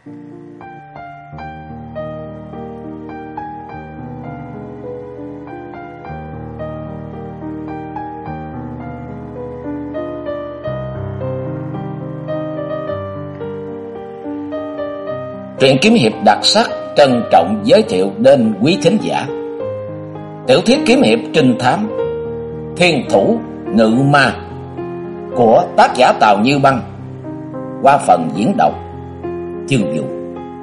Truyện kiếm hiệp đặc sắc trân trọng giới thiệu đến quý thính giả tiểu thuyết kiếm hiệp trinh thám Thiên Thủ Ngự Ma của tác giả Tào Như Băng qua phần diễn đọc Chương Vũ.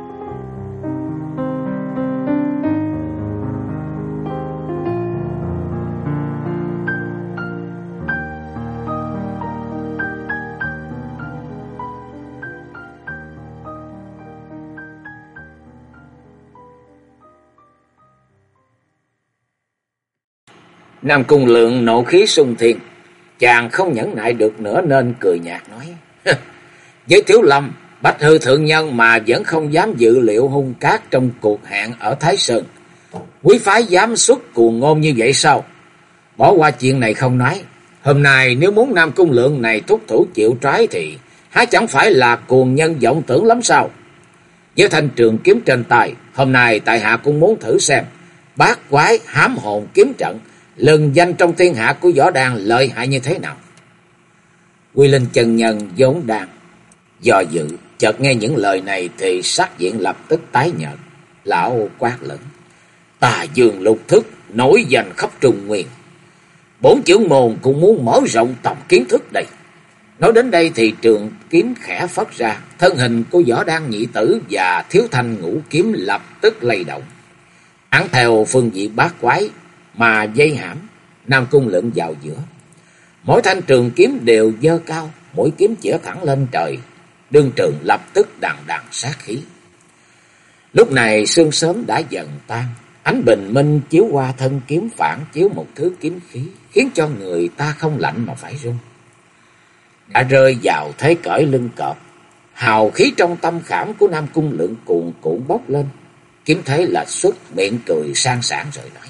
Nam Cung Lượng nộ khí sung thiên, chàng không nhẫn nại được nữa nên cười nhạt nói: với Thiếu Lâm, Bạch Hư thượng nhân mà vẫn không dám dự liệu hung cát trong cuộc hẹn ở Thái Sơn, quý phái dám xuất cuồng ngôn như vậy sao? Bỏ qua chuyện này không nói, hôm nay nếu muốn Nam Cung Lượng này thúc thủ chịu trói thì há chẳng phải là cuồng nhân vọng tưởng lắm sao? Với thanh trường kiếm trên tay, hôm nay tại hạ cũng muốn thử xem bát quái hám hồn kiếm trận lừng danh trong thiên hạ của Võ Đan lợi hại như thế nào. Quy Linh chân nhân vốn đang do dự, chợt nghe những lời này thì sắc diện lập tức tái nhợt. Lão quát lớn: Tà Dương Lục Thức nổi danh khắp Trung Nguyên, bổn trưởng môn cũng muốn mở rộng tầm kiến thức đây. Nói đến đây thì trường kiếm khẽ phất ra, thân hình của Võ Đan nhị tử và Thiếu Thanh ngũ kiếm lập tức lay động. Hắn theo phương vị bát quái mà dây hãm Nam Cung Lượng vào giữa. Mỗi thanh trường kiếm đều giơ cao, mỗi kiếm chĩa thẳng lên trời, đương trường lập tức đằng đằng sát khí. Lúc này sương sớm đã dần tan, ánh bình minh chiếu qua thân kiếm phản chiếu một thứ kiếm khí, khiến cho người ta không lạnh mà phải run. Đã rơi vào thế cởi lưng cọp, hào khí trong tâm khảm của Nam Cung Lượng cuồn cuộn bốc lên. Kiếm thế là xuất miệng cười sang sảng rồi nói: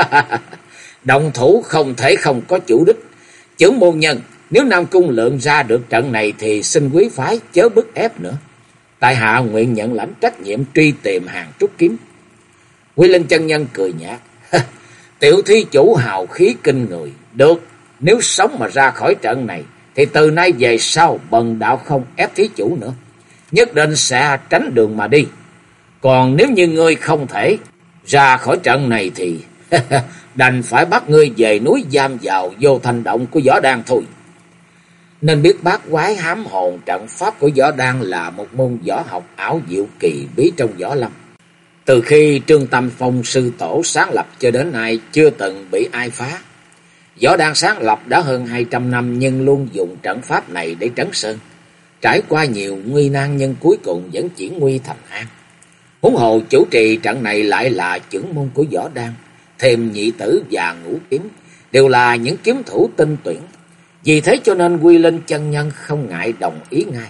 Động thủ không thể không có chủ đích. Chưởng môn nhân, nếu Nam Cung Lượng ra được trận này thì xin quý phái chớ bức ép nữa. Tại hạ nguyện nhận lãnh trách nhiệm truy tìm hàng trúc kiếm. Quy Linh chân nhân cười nhạt: Tiểu thí chủ hào khí kinh người. Được, nếu sống mà ra khỏi trận này thì từ nay về sau bần đạo không ép thí chủ nữa, nhất định sẽ tránh đường mà đi. Còn nếu như ngươi không thể ra khỏi trận này thì đành phải bắt ngươi về núi giam vào Vô Thanh Động của Võ Đan thôi. Nên biết bát quái hám hồn trận pháp của Võ Đan là một môn võ học ảo diệu kỳ bí trong võ lâm. Từ khi Trương Tâm Phong sư tổ sáng lập cho đến nay chưa từng bị ai phá. Võ Đan sáng lập đã hơn 200 năm nhưng luôn dùng trận pháp này để trấn sơn. Trải qua nhiều nguy nan nhưng cuối cùng vẫn chuyển nguy thành an. Huống hồ chủ trì trận này lại là chưởng môn của Võ Đan, thêm nhị tử và ngũ kiếm đều là những kiếm thủ tinh tuyển. Vì thế cho nên Quy Linh chân nhân không ngại đồng ý ngay.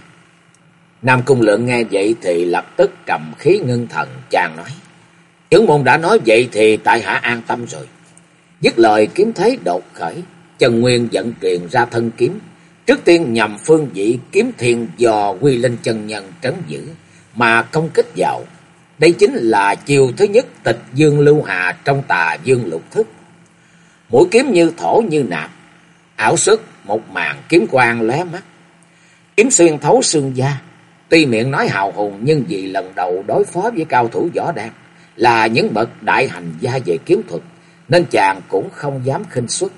Nam Cung Lượng nghe vậy thì lập tức trầm khí ngưng thần, chàng nói: Chưởng môn đã nói vậy thì tại hạ an tâm rồi. Dứt lời kiếm thế đột khởi, chân nguyên vận truyền ra thân kiếm, trước tiên nhằm phương vị kiếm thiên do Quy Linh chân nhân trấn giữ mà công kích vào. Đây chính là chiêu thứ nhất Tịch Dương Lưu Hà trong Tà Dương Lục Thức. Mũi kiếm như thổ như nạp, ảo xuất một màn kiếm quang lóe mắt, kiếm xuyên thấu xương da. Tuy miệng nói hào hùng nhưng vì lần đầu đối phó với cao thủ Võ Đan là những bậc đại hành gia về kiếm thuật nên chàng cũng không dám khinh suất.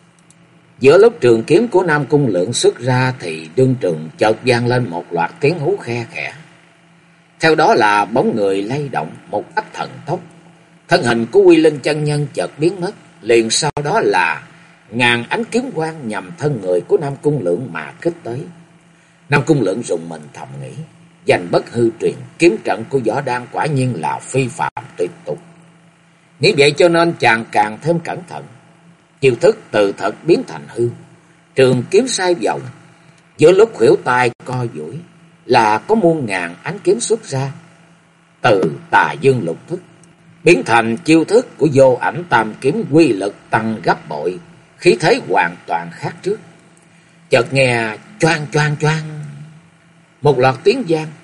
Giữa lúc trường kiếm của Nam Cung Lượng xuất ra thì đương trường chợt vang lên một loạt tiếng hú khe khẽ. Theo đó là bóng người lay động một cách thần tốc. Thân hình của Quy Linh chân nhân chợt biến mất, liền sau đó là ngàn ánh kiếm quang nhằm thân người của Nam Cung Lượng mà kích tới. Nam Cung Lượng rùng mình thầm nghĩ, danh bất hư truyền, kiếm trận của Võ Đan quả nhiên là phi phạm tuyệt tục. Nghĩ vậy cho nên chàng càng thêm cẩn thận. Chiêu thức từ thật biến thành hư, trường kiếm xoay vòng. Giữa lúc khuỷu tay co duỗi là có muôn ngàn ánh kiếm xuất ra, từ Tà Dương Lục Thức biến thành chiêu thức của Vô Ảnh Tam Kiếm, quy lực tăng gấp bội, khí thế hoàn toàn khác trước. Chợt nghe choang choang choang một loạt tiếng vang,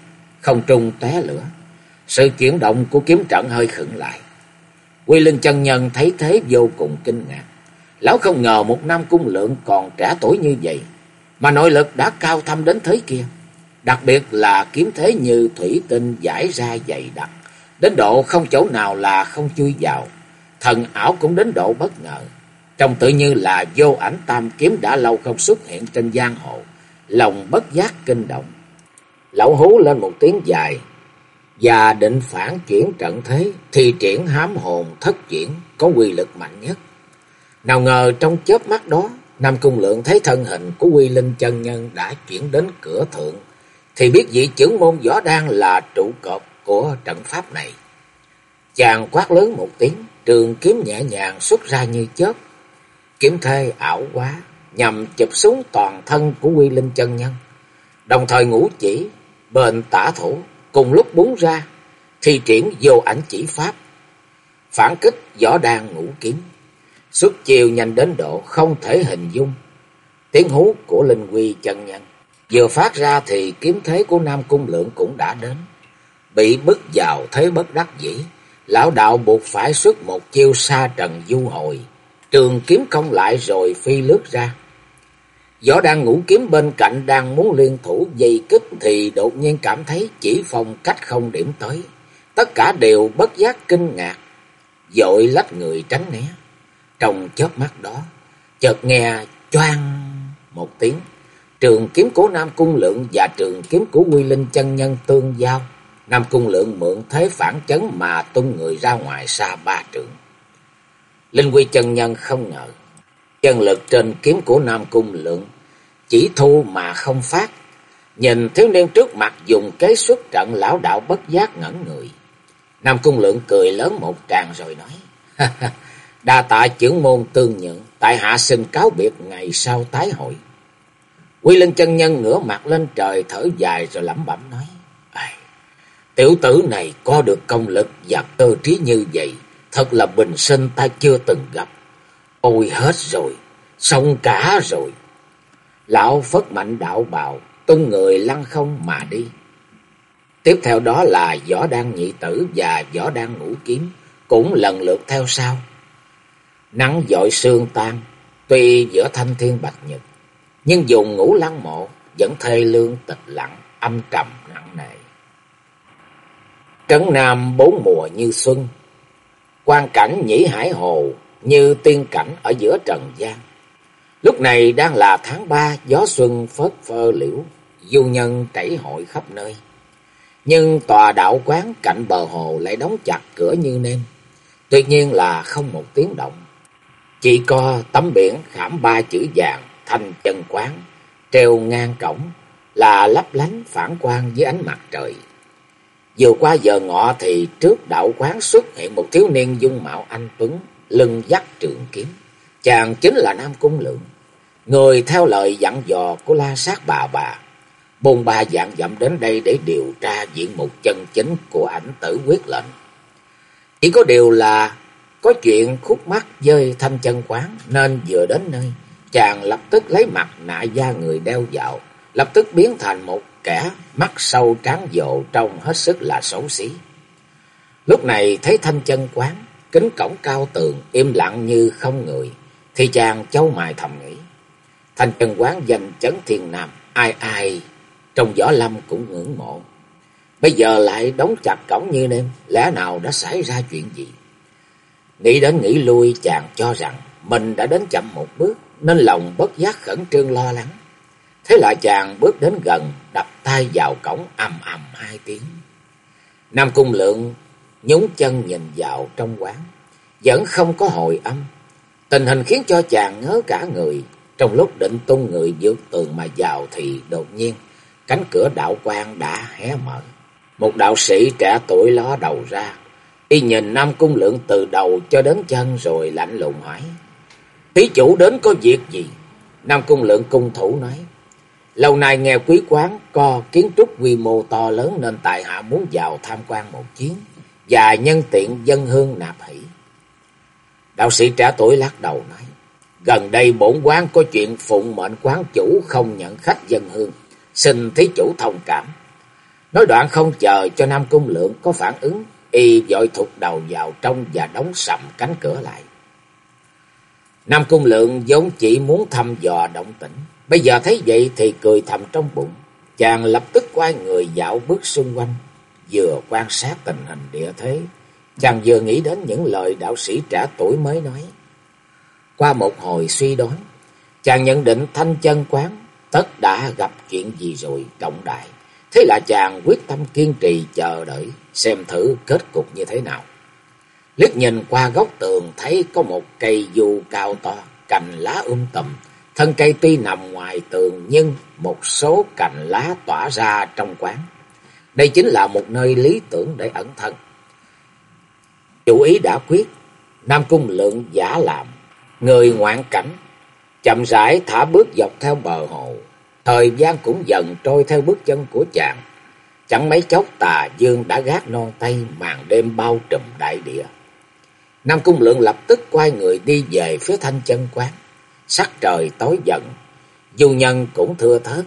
không trung tóe lửa. Sự chuyển động của kiếm trận hơi khựng lại. Quy Linh chân nhân thấy thế vô cùng kinh ngạc. Lão không ngờ một Nam Cung Lượng còn trẻ tuổi như vậy mà nội lực đã cao thâm đến thế kia. Đặc biệt là kiếm thế như thủy tinh giải ra dày đặc, đến độ không chỗ nào là không chui vào. Thần ảo cũng đến độ bất ngờ. Trông tự như là vô ảnh tam kiếm đã lâu không xuất hiện trên giang hồ. Lòng bất giác kinh động. Lão hú lên một tiếng dài và định phản chuyển trận thế, thì triển hám hồn thất chuyển có quy lực mạnh nhất. Nào ngờ trong chớp mắt đó, Nam Cung Lượng thấy thân hình của Quy Linh chân nhân đã chuyển đến cửa thượng, thì biết vị chưởng môn võ đan là trụ cột của trận pháp này. Chàng quát lớn một tiếng, trường kiếm nhẹ nhàng xuất ra như chớp. Kiếm thế ảo quá, nhằm chụp xuống toàn thân của Quy Linh chân nhân. Đồng thời ngũ chỉ bên tả thủ cùng lúc búng ra, thi triển vô ảnh chỉ pháp, phản kích võ đan ngũ kiếm. Xuất chiêu nhanh đến độ không thể hình dung. Tiếng hú của Linh Quy chân nhân vừa phát ra thì kiếm thế của Nam Cung Lượng cũng đã đến. Bị bức vào thế bất đắc dĩ, lão đạo buộc phải xuất một chiêu sa trần du hồi, trường kiếm công lại rồi phi lướt ra. Võ đan ngũ kiếm bên cạnh đang muốn liên thủ dây kích thì đột nhiên cảm thấy chỉ phong cách không điểm tới. Tất cả đều bất giác kinh ngạc, vội lách người tránh né. Trong chớp mắt đó, chợt nghe choang một tiếng, trường kiếm của Nam Cung Lượng và trường kiếm của Quy Linh chân nhân tương giao. Nam Cung Lượng mượn thế phản chấn mà tung người ra ngoài xa 3 trượng. Linh Quy chân nhân không ngờ chân lực trên kiếm của Nam Cung Lượng chỉ thu mà không phát. Nhìn thiếu niên trước mặt dùng kế xuất trận, lão đạo bất giác ngẩn người. Nam Cung Lượng cười lớn một tràng rồi nói: đa tạ chưởng môn tương nhượng, tại hạ xin cáo biệt, ngày sau tái hội. Quy Linh chân nhân ngửa mặt lên trời thở dài rồi lẩm bẩm nói: tiểu tử này có được công lực và cơ trí như vậy, thật là bình sinh ta chưa từng gặp. Ôi hết rồi, xong cả rồi. Lão phất mạnh đạo bào, tung người lăn không mà đi. Tiếp theo đó là võ đan nhị tử và võ đan ngũ kiếm cũng lần lượt theo sau. Nắng dội sương tan, tuy giữa thanh thiên bạch nhật, nhưng vùng Ngũ Lăng Mộ vẫn thê lương tịch lặng, âm trầm nặng nề. Trấn Nam 4 mùa như xuân, quang cảnh Nhĩ Hải Hồ như tiên cảnh ở giữa trần gian. Lúc này đang là tháng 3, gió xuân phớt phơ liễu, du nhân chảy hội khắp nơi. Nhưng tòa đạo quán cạnh bờ hồ lại đóng chặt cửa như nêm, tuyệt nhiên là không một tiếng động. Chỉ có tấm biển khảm 3 chữ vàng Thanh Chân Quán treo ngang cổng là lấp lánh phản quang dưới ánh mặt trời. Vừa qua giờ ngọ thì trước đạo quán xuất hiện một thiếu niên dung mạo anh tuấn, lưng dắt trường kiếm. Chàng chính là Nam Cung Lượng, người theo lời dặn dò của La Sát bà. Bôn ba vạn dặm đến đây để điều tra diện mục chân chính của ảnh tử quyết lệnh. Chỉ có điều là có chuyện khúc mắc với Thanh Chân Quán, nên vừa đến nơi, chàng lập tức lấy mặt nạ da người đeo vào, lập tức biến thành một kẻ mắt sâu trán dộ, trông hết sức là xấu xí. Lúc này thấy Thanh Chân Quán, kính cổng cao tường, im lặng như không người, thì chàng chau mày thầm nghĩ: Thanh Chân Quán danh chấn thiên nam, ai ai trong võ lâm cũng ngưỡng mộ. Bây giờ lại đóng chặt cổng như nêm, lẽ nào đã xảy ra chuyện gì? Nghĩ đến nghĩ lui, chàng cho rằng mình đã đến chậm một bước, nên lòng bất giác khẩn trương lo lắng. Thế là chàng bước đến gần, đập tay vào cổng ầm ầm 2 tiếng. Nam Cung Lượng nhún chân nhìn vào trong quán, vẫn không có hồi âm. Tình hình khiến cho chàng ngớ cả người. Trong lúc định tung người vượt tường mà vào thì đột nhiên cánh cửa đạo quan đã hé mở. Một đạo sĩ trẻ tuổi ló đầu ra, y nhìn Nam Cung Lượng từ đầu cho đến chân rồi lạnh lùng hỏi: thí chủ đến có việc gì? Nam Cung Lượng cung thủ nói: lâu nay nghe quý quán có kiến trúc quy mô to lớn nên tại hạ muốn vào tham quan một chuyến và nhân tiện dâng hương nạp hỷ. Đạo sĩ trẻ tuổi lắc đầu nói: gần đây bổn quán có chuyện phụng mệnh quán chủ không nhận khách dâng hương, xin thí chủ thông cảm. Nói đoạn không chờ cho Nam Cung Lượng có phản ứng, y vội thụt đầu vào trong và đóng sầm cánh cửa lại. Nam Cung Lượng vốn chỉ muốn thăm dò động tĩnh, bây giờ thấy vậy thì cười thầm trong bụng. Chàng lập tức quay người dạo bước xung quanh, vừa quan sát tình hình địa thế, chàng vừa nghĩ đến những lời đạo sĩ trẻ tuổi mới nói. Qua một hồi suy đoán, chàng nhận định Thanh Chân Quán tất đã gặp chuyện gì rồi trọng đại. Thế là chàng quyết tâm kiên trì chờ đợi, xem thử kết cục như thế nào. Liếc nhìn qua góc tường thấy có một cây du cao to, cành lá tùm. Thân cây tuy nằm ngoài tường nhưng một số cành lá tỏa ra trong quán. Đây chính là một nơi lý tưởng để ẩn thân. Chủ ý đã quyết, Nam Cung Lượng giả làm người ngoạn cảnh, chậm rãi thả bước dọc theo bờ hồ. Thời gian cũng dần trôi theo bước chân của chàng. Chẳng mấy chốc tà dương đã gác non tây, màn đêm bao trùm đại địa. Nam Cung Lượng lập tức quay người đi về phía Thanh Chân Quán. Sắc trời tối dần, du nhân cũng thưa thớt.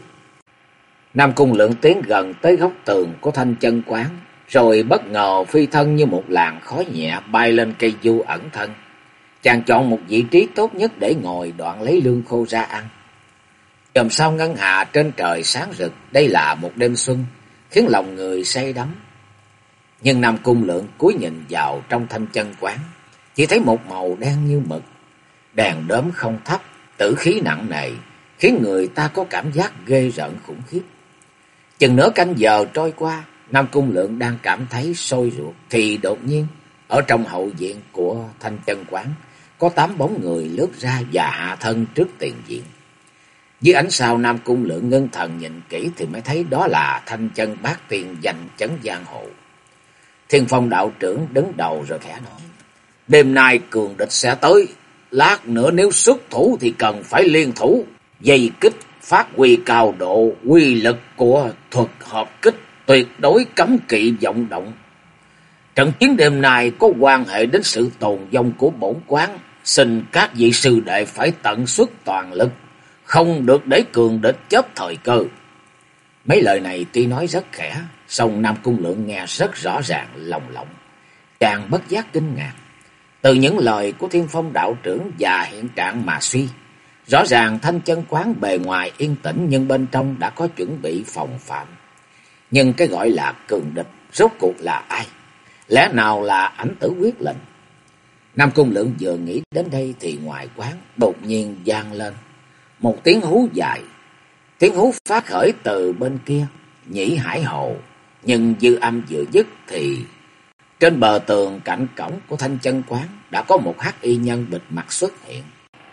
Nam Cung Lượng tiến gần tới góc tường của Thanh Chân Quán, rồi bất ngờ phi thân như một làn khói nhẹ bay lên cây du ẩn thân. Chàng chọn một vị trí tốt nhất để ngồi, đoạn lấy lương khô ra ăn. Chòm sao ngân hà trên trời sáng rực, đây là một đêm xuân, khiến lòng người say đắm. Nhưng Nam Cung Lượng cúi nhìn vào trong Thanh Chân Quán, chỉ thấy một màu đen như mực, đèn đóm không thắp, tử khí nặng nề, khiến người ta có cảm giác ghê rợn khủng khiếp. Chừng nửa canh giờ trôi qua, Nam Cung Lượng đang cảm thấy sôi ruột, thì đột nhiên ở trong hậu viện của Thanh Chân Quán có 8 bóng người lướt ra và hạ thân trước tiền viện. Dưới ánh sao, Nam Cung Lượng ngưng thần nhìn kỹ thì mới thấy đó là Thanh Chân Bát Tiên danh chấn giang hồ. Thiên Phong đạo trưởng đứng đầu rồi khẽ nói: đêm nay cường địch sẽ tới, lát nữa nếu xuất thủ thì cần phải liên thủ, dây kích phát huy cao độ, quy lực của thuật hợp kích tuyệt đối cấm kỵ vọng động. Trận chiến đêm nay có quan hệ đến sự tồn vong của bổn quán, xin các vị sư đệ phải tận xuất toàn lực, không được để cường địch chấp thời cơ. Mấy lời này tuy nói rất khẽ, song Nam Cung Lượng nghe rất rõ ràng lồng lộng. Chàng bất giác kinh ngạc. Từ những lời của Thiên Phong đạo trưởng và hiện trạng mà suy, rõ ràng Thanh Chân Quán bề ngoài yên tĩnh nhưng bên trong đã có chuẩn bị phòng phạm. Nhưng cái gọi là cường địch rốt cuộc là ai? Lẽ nào là Ảnh Tử Quyết Lệnh? Nam Cung Lượng vừa nghĩ đến đây thì ngoài quán đột nhiên vang lên một tiếng hú dài. Tiếng hú phát khởi từ bên kia Nhĩ Hải Hồ, nhưng dư âm vừa dứt thì trên bờ tường cạnh cổng của Thanh Chân Quán đã có một hắc y nhân bịt mặt xuất hiện.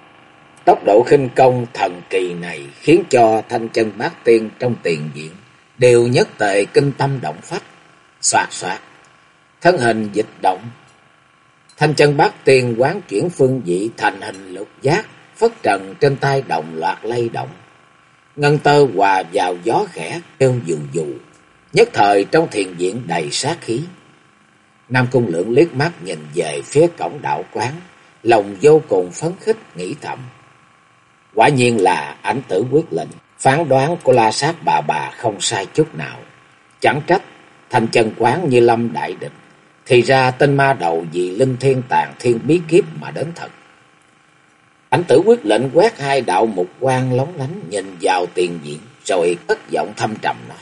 Tốc độ khinh công thần kỳ này khiến cho Thanh Chân Bát Tiên trong tiền viện đều nhất tề kinh tâm động phách. Xoạt xoạt, thân hình dịch động, Thanh Chân Bát Tiên quán chuyển phương vị thành hình lục giác, phất trần trên tay đồng loạt lay động. Ngân tơ hòa vào gió khẽ kêu dù dù, nhất thời trong thiền viện đầy sát khí. Nam Cung Lượng liếc mắt nhìn về phía cổng đạo quán, lòng vô cùng phấn khích nghĩ thầm: quả nhiên là Ảnh Tử Quyết Lệnh, phán đoán của La Sát bà không sai chút nào. Chẳng trách Thanh Chân Quán như lâm đại địch, thì ra tên ma đầu vì linh thiên tàn thiên bí kiếp mà đến thật. Ảnh Tử Quyết Lệnh quét hai đạo mục quang lóng lánh nhìn vào tiền viện, rồi cất giọng thâm trầm nói: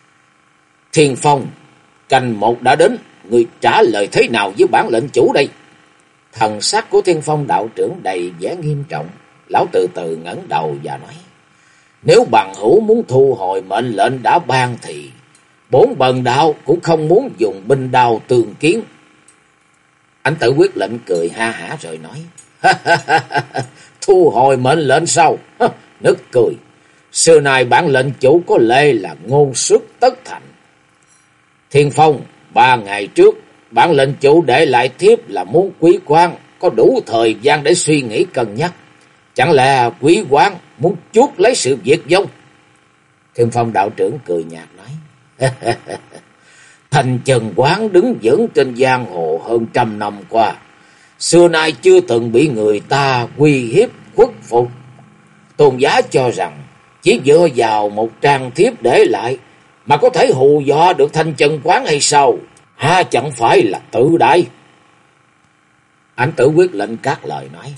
Thiên Phong, canh một đã đến, người trả lời thế nào với bản lệnh chủ đây? Thần sắc của Thiên Phong đạo trưởng đầy vẻ nghiêm trọng. Lão từ từ ngẩng đầu và nói: nếu bằng hữu muốn thu hồi mệnh lệnh đã ban thì bổn bần đạo cũng không muốn dùng binh đao tương kiến. Ảnh Tử Quyết Lệnh cười ha hả rồi nói: thu hồi mệnh lệnh sao? Nực cười. Xưa nay bản lệnh chủ có lệ là ngôn xuất tất thành. Thiên Phong, 3 ngày trước bản lệnh chủ để lại thiếp là muốn quý quan có đủ thời gian để suy nghĩ cân nhắc. Chẳng lẽ quý quan muốn chuốc lấy sự việc vong? Thiên Phong đạo trưởng cười nhạt nói: Thanh Chân Quán đứng vững trên giang hồ hơn 100 năm qua, xưa nay chưa từng bị người ta uy hiếp khuất phục. Tôn giá cho rằng chỉ dựa vào một trang thiếp để lại mà có thể hù dọa được Thanh Chân Quán hay sao? Ha, chẳng phải là tự đại. Ảnh Tử quyết lệnh cắt lời nói.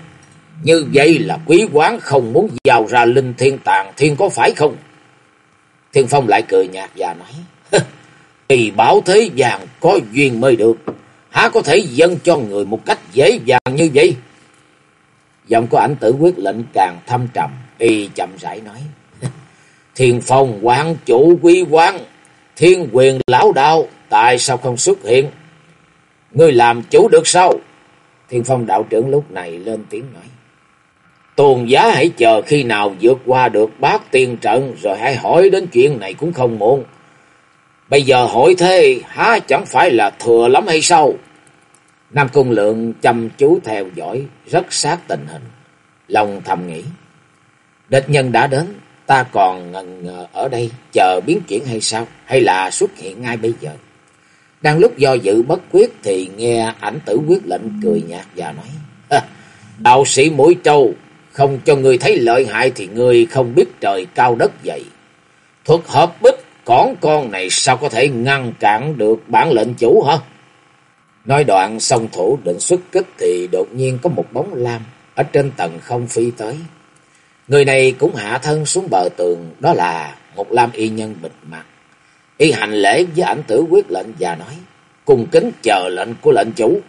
Như vậy là Quý Quán không muốn giao ra Linh Thiên Tàng Thiên có phải không? Thiên Phong lại cười nhạt và nói. Thì bảo thế gian có duyên mới được, há có thể dâng cho người một cách dễ dàng như vậy? Giọng của Ảnh Tử quyết lệnh càng thâm trầm, y chậm rãi nói. Thiên Phong quán chủ Quý Quán, Thiên Quyền lão đạo, tại sao không xuất hiện? Ngươi làm chủ được sao? Thiên Phong đạo trưởng lúc này lên tiếng nói. Tôn giá hãy chờ khi nào vượt qua được Bát Tiên trận rồi hãy hỏi đến chuyện này cũng không muộn. Bây giờ hỏi thế há chẳng phải là thừa lắm hay sao? Nam Cung Lượng chăm chú theo dõi rất sát tình hình, lòng thầm nghĩ. Địch nhân đã đến, ta còn ngần ngờ ở đây chờ biến chuyển hay sao? Hay là xuất hiện ngay bây giờ? Đang lúc do dự bất quyết thì nghe Ảnh Tử quyết lệnh cười nhạt và nói. Đạo sĩ Mũi Trâu, không cho người thấy lợi hại thì người không biết trời cao đất dày. Thuật hợp bích cỏn con này sao có thể ngăn cản được bản lệnh chủ hả? Nói đoạn song thủ định xuất kích thì đột nhiên có một bóng lam ở trên tầng không phi tới. Người này cũng hạ thân xuống bờ tường, đó là một lam y nhân bịt mặt. Y hành lễ với Ảnh Tử quyết lệnh và nói. Cung kính chờ lệnh của lệnh chủ.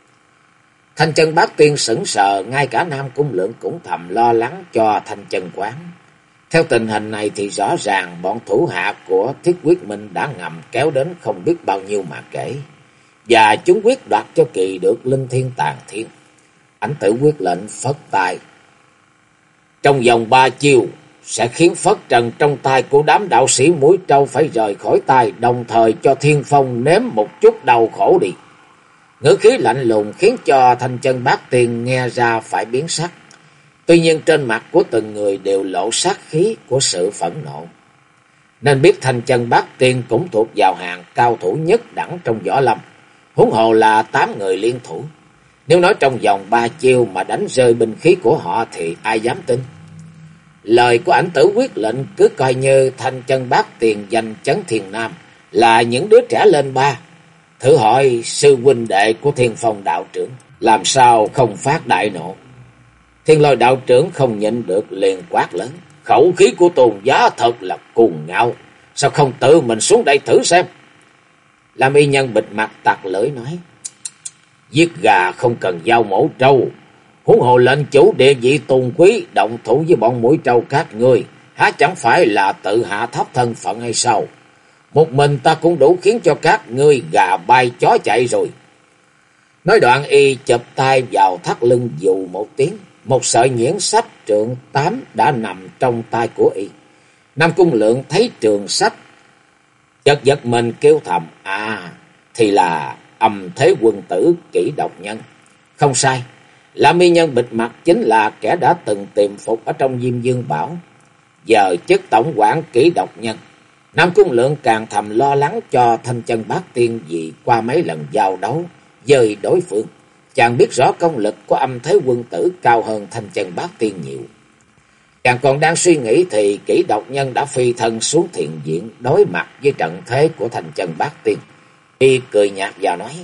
Thanh Chân Bát Tiên sững sờ, ngay cả Nam Cung Lượng cũng thầm lo lắng cho Thanh Chân Quán. Theo tình hình này thì rõ ràng bọn thủ hạ của Thiết Quyết Minh đã ngầm kéo đến không biết bao nhiêu mà kể. Và chúng quyết đoạt cho kỳ được Linh Thiên Tàng Thiên. Ảnh Tử quyết lệnh phất tay. Trong vòng 3 chiêu sẽ khiến phất trần trong tay của đám đạo sĩ Mũi Trâu phải rời khỏi tay, đồng thời cho Thiên Phong nếm một chút đau khổ đi. Ngữ khí lạnh lùng khiến cho Thanh Chân Bát Tiên nghe ra phải biến sắc. Tuy nhiên trên mặt của từng người đều lộ sát khí của sự phẫn nộ. Nên biết Thanh Chân Bát Tiên cũng thuộc vào hàng cao thủ nhất đẳng trong võ lâm. Huống hồ là 8 người liên thủ. Nếu nói trong vòng 3 chiêu mà đánh rơi binh khí của họ thì ai dám tin. Lời của Ảnh Tử quyết lệnh cứ coi như Thanh Chân Bát Tiên danh chấn Thiền Nam là những đứa trẻ lên 3. Thử hỏi sư huynh đệ của Thiên Phong đạo trưởng làm sao không phát đại nộ. Thiên Lôi đạo trưởng không nhịn được liền quát lớn. Khẩu khí của Tôn giá thật là cuồng ngạo, sao không tự mình xuống đây thử xem? Lam y nhân bịt mặt tặc lưỡi nói. Giết gà không cần dao mổ trâu, huống hồ lệnh chủ địa vị tôn quý động thủ với bọn Mũi Trâu các ngươi, há chẳng phải là tự hạ thấp thân phận hay sao? Một mình ta cũng đủ khiến cho các ngươi gà bay chó chạy rồi. Nói đoạn y chụp tay vào thắt lưng dù một tiếng, một sợi nhuyễn sách trượng 8 đã nằm trong tay của y. Nam Cung Lượng thấy trường sách, chợt giật mình kêu thầm. Thì là Âm Thế Quân Tử Kỷ Độc Nhân. Không sai, Lam y nhân bịt mặt chính là kẻ đã từng tìm phục ở trong Diêm Dương Bảo, giờ chức tổng quản Kỷ Độc Nhân. Nam Cung Lượng càng thầm lo lắng cho Thanh Chân Bát Tiên vì qua mấy lần giao đấu với đối phương, chàng biết rõ công lực của Âm Thế Quân Tử cao hơn Thanh Chân Bát Tiên nhiều. Chàng còn đang suy nghĩ thì Kỷ Độc Nhân đã phi thân xuống thiền viện đối mặt với trận thế của Thanh Chân Bát Tiên. Y cười nhạt và nói.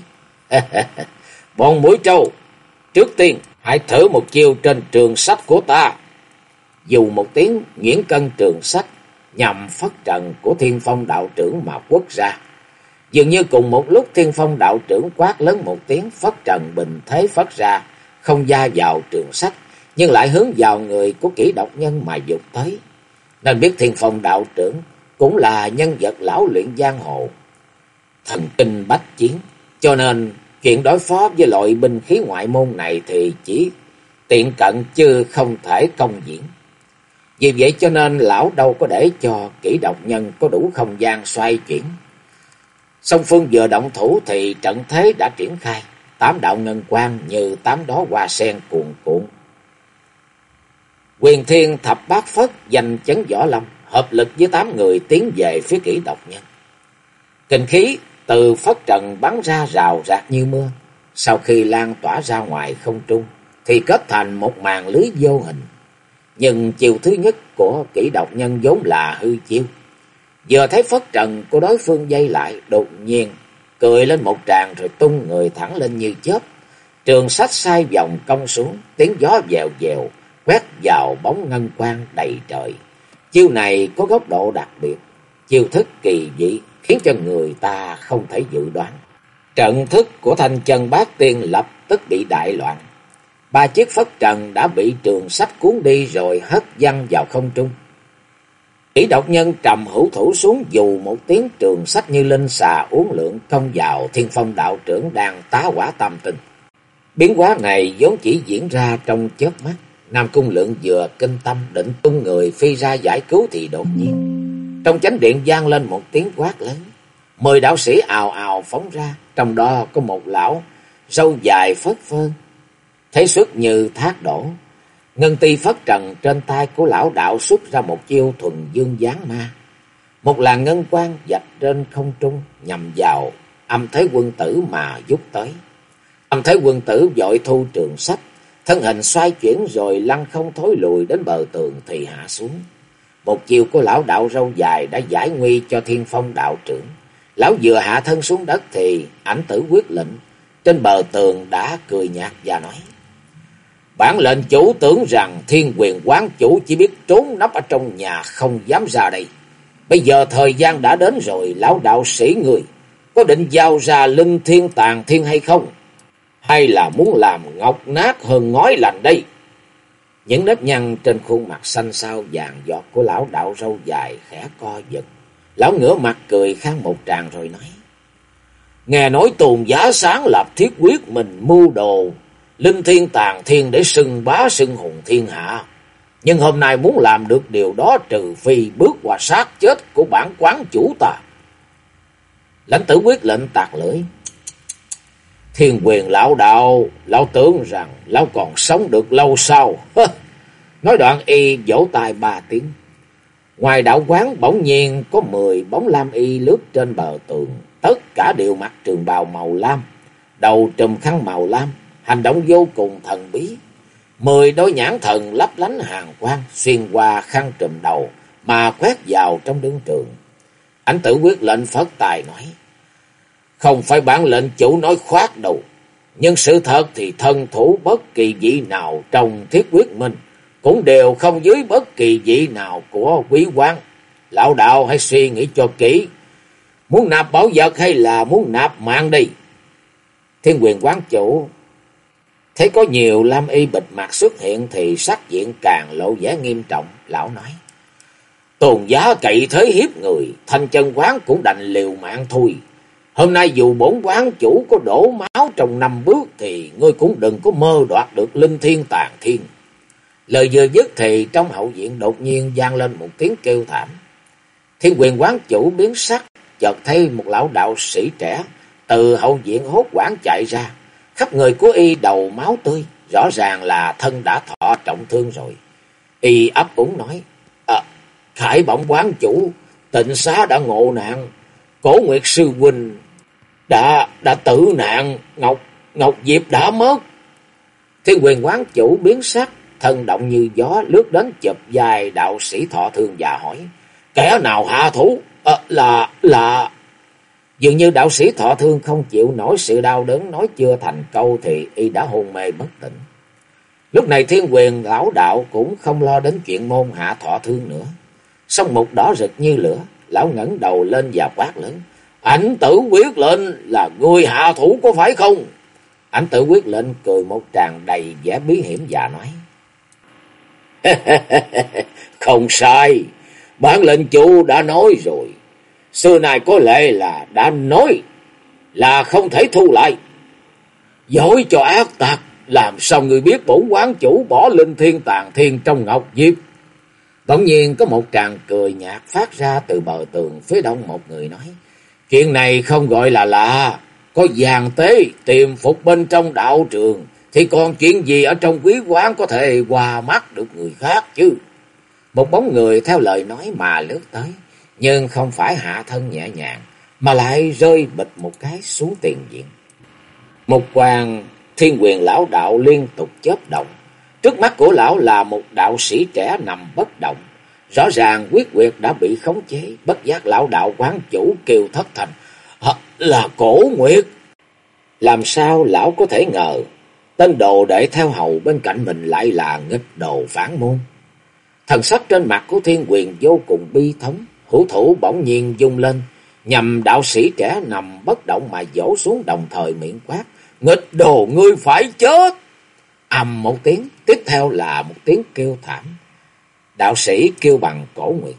Bọn Mũi Trâu, trước tiên hãy thử một chiêu trên trường sách của ta. Dù một tiếng, nhuyễn cân trường sách nhằm phất trần của Thiên Phong đạo trưởng mà quất ra. Dường như cùng một lúc Thiên Phong đạo trưởng quát lớn một tiếng, phất trần bình thế phất ra, không va vào trường sách, nhưng lại hướng vào người của Kỷ Độc Nhân mà dục tới. Nên biết Thiên Phong đạo trưởng cũng là nhân vật lão luyện giang hồ, thần kinh bách chiến, cho nên chuyện đối phó với loại binh khí ngoại môn này thì chỉ tiện cận chứ không thể công diễn. Vì vậy cho nên lão đâu có để cho Kỷ Độc Nhân có đủ không gian xoay chuyển. Song phương vừa động thủ thì trận thế đã triển khai, 8 đạo ngân quang như 8 đóa hoa sen cuồn cuộn. Quyền Thiên Thập Bát Phất danh chấn võ lâm, hợp lực với 8 người tiến về phía Kỷ Độc Nhân. Kinh khí từ phất trần bắn ra rào rạc như mưa, sau khi lan tỏa ra ngoài không trung thì kết thành một màn lưới vô hình. Nhưng chiều thứ nhất của Kỷ Độc Nhân vốn là hư chiêu, Vừa thấy phất trần của đối phương dây lại, đột nhiên cười lên một tràng rồi tung người thẳng lên như chớp. Trường sách sai vòng cong xuống, tiếng gió vèo vèo quét vào bóng ngân quang đầy trời. Chiêu này có góc độ đặc biệt, chiêu thức kỳ dị khiến cho người ta không thể dự đoán. Trận thức của Thanh Chân Bát Tiên lập tức bị đại loạn. Ba chiếc phất trần đã bị trường sách cuốn đi rồi hất văng vào không trung. Kỷ độc nhân trầm hữu thủ xuống, dù một tiếng trường sách như linh xà uốn lượn công vào Thiên Phong đạo trưởng đang tá hỏa tam tinh. Biến hóa này vốn chỉ diễn ra trong chớp mắt. Nam Cung Lượng vừa kinh tâm định tung người phi ra giải cứu thì đột nhiên trong chánh điện vang lên một tiếng quát lớn. 10 đạo sĩ ào ào phóng ra, trong đó có một lão râu dài phất phơ, thấy xuất như thác đổ. Ngân ti phất trần trên tay của lão đạo xuất ra một chiêu thuần dương giáng ma. Một làn ngân quang vạch trên không trung nhằm vào Âm Thế Quân Tử mà vút tới. Âm Thế Quân Tử vội thu trường sách, thân hình xoay chuyển rồi lăn không thối lùi đến bờ tường thì hạ xuống. Một chiêu của lão đạo râu dài đã giải nguy cho Thiên Phong đạo trưởng. Lão vừa hạ thân xuống đất thì Ảnh Tử quyết lệnh trên bờ tường đã cười nhạt và nói: Bản lệnh chủ tưởng rằng Thiên Quyền quán chủ chỉ biết trốn nấp ở trong nhà, không dám ra đây. Bây giờ thời gian đã đến rồi, lão đạo sĩ người có định giao ra Linh Thiên Tàn Thiên hay không? Hay là muốn làm ngọc nát hơn ngói lành đây? Những nếp nhăn trên khuôn mặt xanh xao vàng giọt của lão đạo râu dài khẽ co giật. Lão ngửa mặt cười khan một tràng rồi nói: Nghe nói Tôn Giá sáng lập thiết quyết mình mưu đồ Linh Thiên Tàn Thiên để xưng bá xưng hùng thiên hạ. Nhưng hôm nay muốn làm được điều đó trừ phi bước qua xác chết của bản quán chủ ta. Lãnh Tử quyết lệnh tạc lưỡi: Thiên Quyền lão đạo, lão tưởng rằng lão còn sống được lâu sao? Nói đoạn y vỗ tay 3 tiếng. Ngoài đạo quán bỗng nhiên có 10 bóng lam y lướt trên bờ tường, tất cả đều mặc trường bào màu lam, đầu trùm khăn màu lam, hành động vô cùng thần bí. 10 đôi nhãn thần lấp lánh hàn quang xuyên qua khăn trùm đầu mà quét vào trong đương trường. Ảnh Tử quyết lệnh phất tài nói: Không phải bản lệnh chủ nói khoác đâu, nhưng sự thật thì thân thủ bất kỳ vị nào trong thiết quyết minh cũng đều không dưới bất kỳ vị nào của quý quán. Lão đạo hãy suy nghĩ cho kỹ, muốn nạp bảo vật hay là muốn nạp mạng đi? Thiên Quyền quán chủ thấy có nhiều lam y bịt mặt xuất hiện thì sắc diện càng lộ vẻ nghiêm trọng. Lão nói: Tôn Giá cậy thế hiếp người, Thanh Chân quán cũng đành liều mạng thôi. Hôm nay dù bổn quán chủ có đổ máu trong 5 bước thì ngươi cũng đừng có mơ đoạt được Linh Thiên Tàn Thiên. Lời vừa dứt thì trong hậu viện đột nhiên vang lên một tiếng kêu thảm. Thiên Quyền quán chủ biến sắc, chợt thấy một lão đạo sĩ trẻ từ hậu viện hốt hoảng chạy ra. Khắp người của y đầu máu tươi, rõ ràng là thân đã thọ trọng thương rồi. Y ấp úng nói: Khải bẩm quán chủ, Tịnh Xá đã ngộ nạn, Cổ Nguyệt sư huynh đã tử nạn, Ngọc Diệp đã mất. Thiên Quyền quán chủ biến sắc, thân động như gió lướt đến chụp vai đạo sĩ thọ thương và hỏi: Kẻ nào hạ thủ? Là dường như đạo sĩ thọ thương không chịu nổi sự đau đớn, nói chưa thành câu thì y đã hôn mê bất tỉnh. Lúc này Thiên Quyền lão đạo cũng không lo đến chuyện môn hạ thọ thương nữa. Song mục đỏ rực như lửa, lão ngẩng đầu lên và quát lớn: Ảnh Tử quyết lệnh là ngươi hạ thủ có phải không? Ảnh Tử quyết lệnh cười một tràng đầy vẻ bí hiểm và nói: Không sai, bản lệnh chủ đã nói rồi. Xưa nay có lẽ là đã nói là không thể thu lại. Dối cho ác tặc, làm sao người biết bổn quán chủ bỏ Linh Thiên Tàn Thiên trong Ngọc Diệp? Bỗng nhiên có một tràng cười nhạt phát ra từ bờ tường phía đông. Một người nói: Chuyện này không gọi là lạ, có giàn tế tìm phục bên trong đạo trường thì còn chuyện gì ở trong quý quán có thể qua mắt được người khác chứ? Một bóng người theo lời nói mà lướt tới, nhưng không phải hạ thân nhẹ nhàng mà lại rơi bịch một cái xuống tiền viện. Một quang Thiên Quyền lão đạo liên tục chớp động. Trước mắt của lão là một đạo sĩ trẻ nằm bất động, Rõ ràng quyết quyệt đã bị khống chế, bất giác lão đạo quán chủ kêu thất thành: Là Cổ Nguyệt! Làm sao lão có thể ngờ tên đồ đệ theo hầu bên cạnh mình lại là nghịch đồ phản môn. Thần sắc trên mặt của Thiên Quyền vô cùng bi thống, hữu thủ bỗng nhiên rung lên, nhằm đạo sĩ trẻ nằm bất động mà vỗ xuống, đồng thời miệng quát: Nghịch đồ, ngươi phải chết! Ầm một tiếng, tiếp theo là một tiếng kêu thảm. Đạo sĩ kêu bằng Cổ Nguyệt,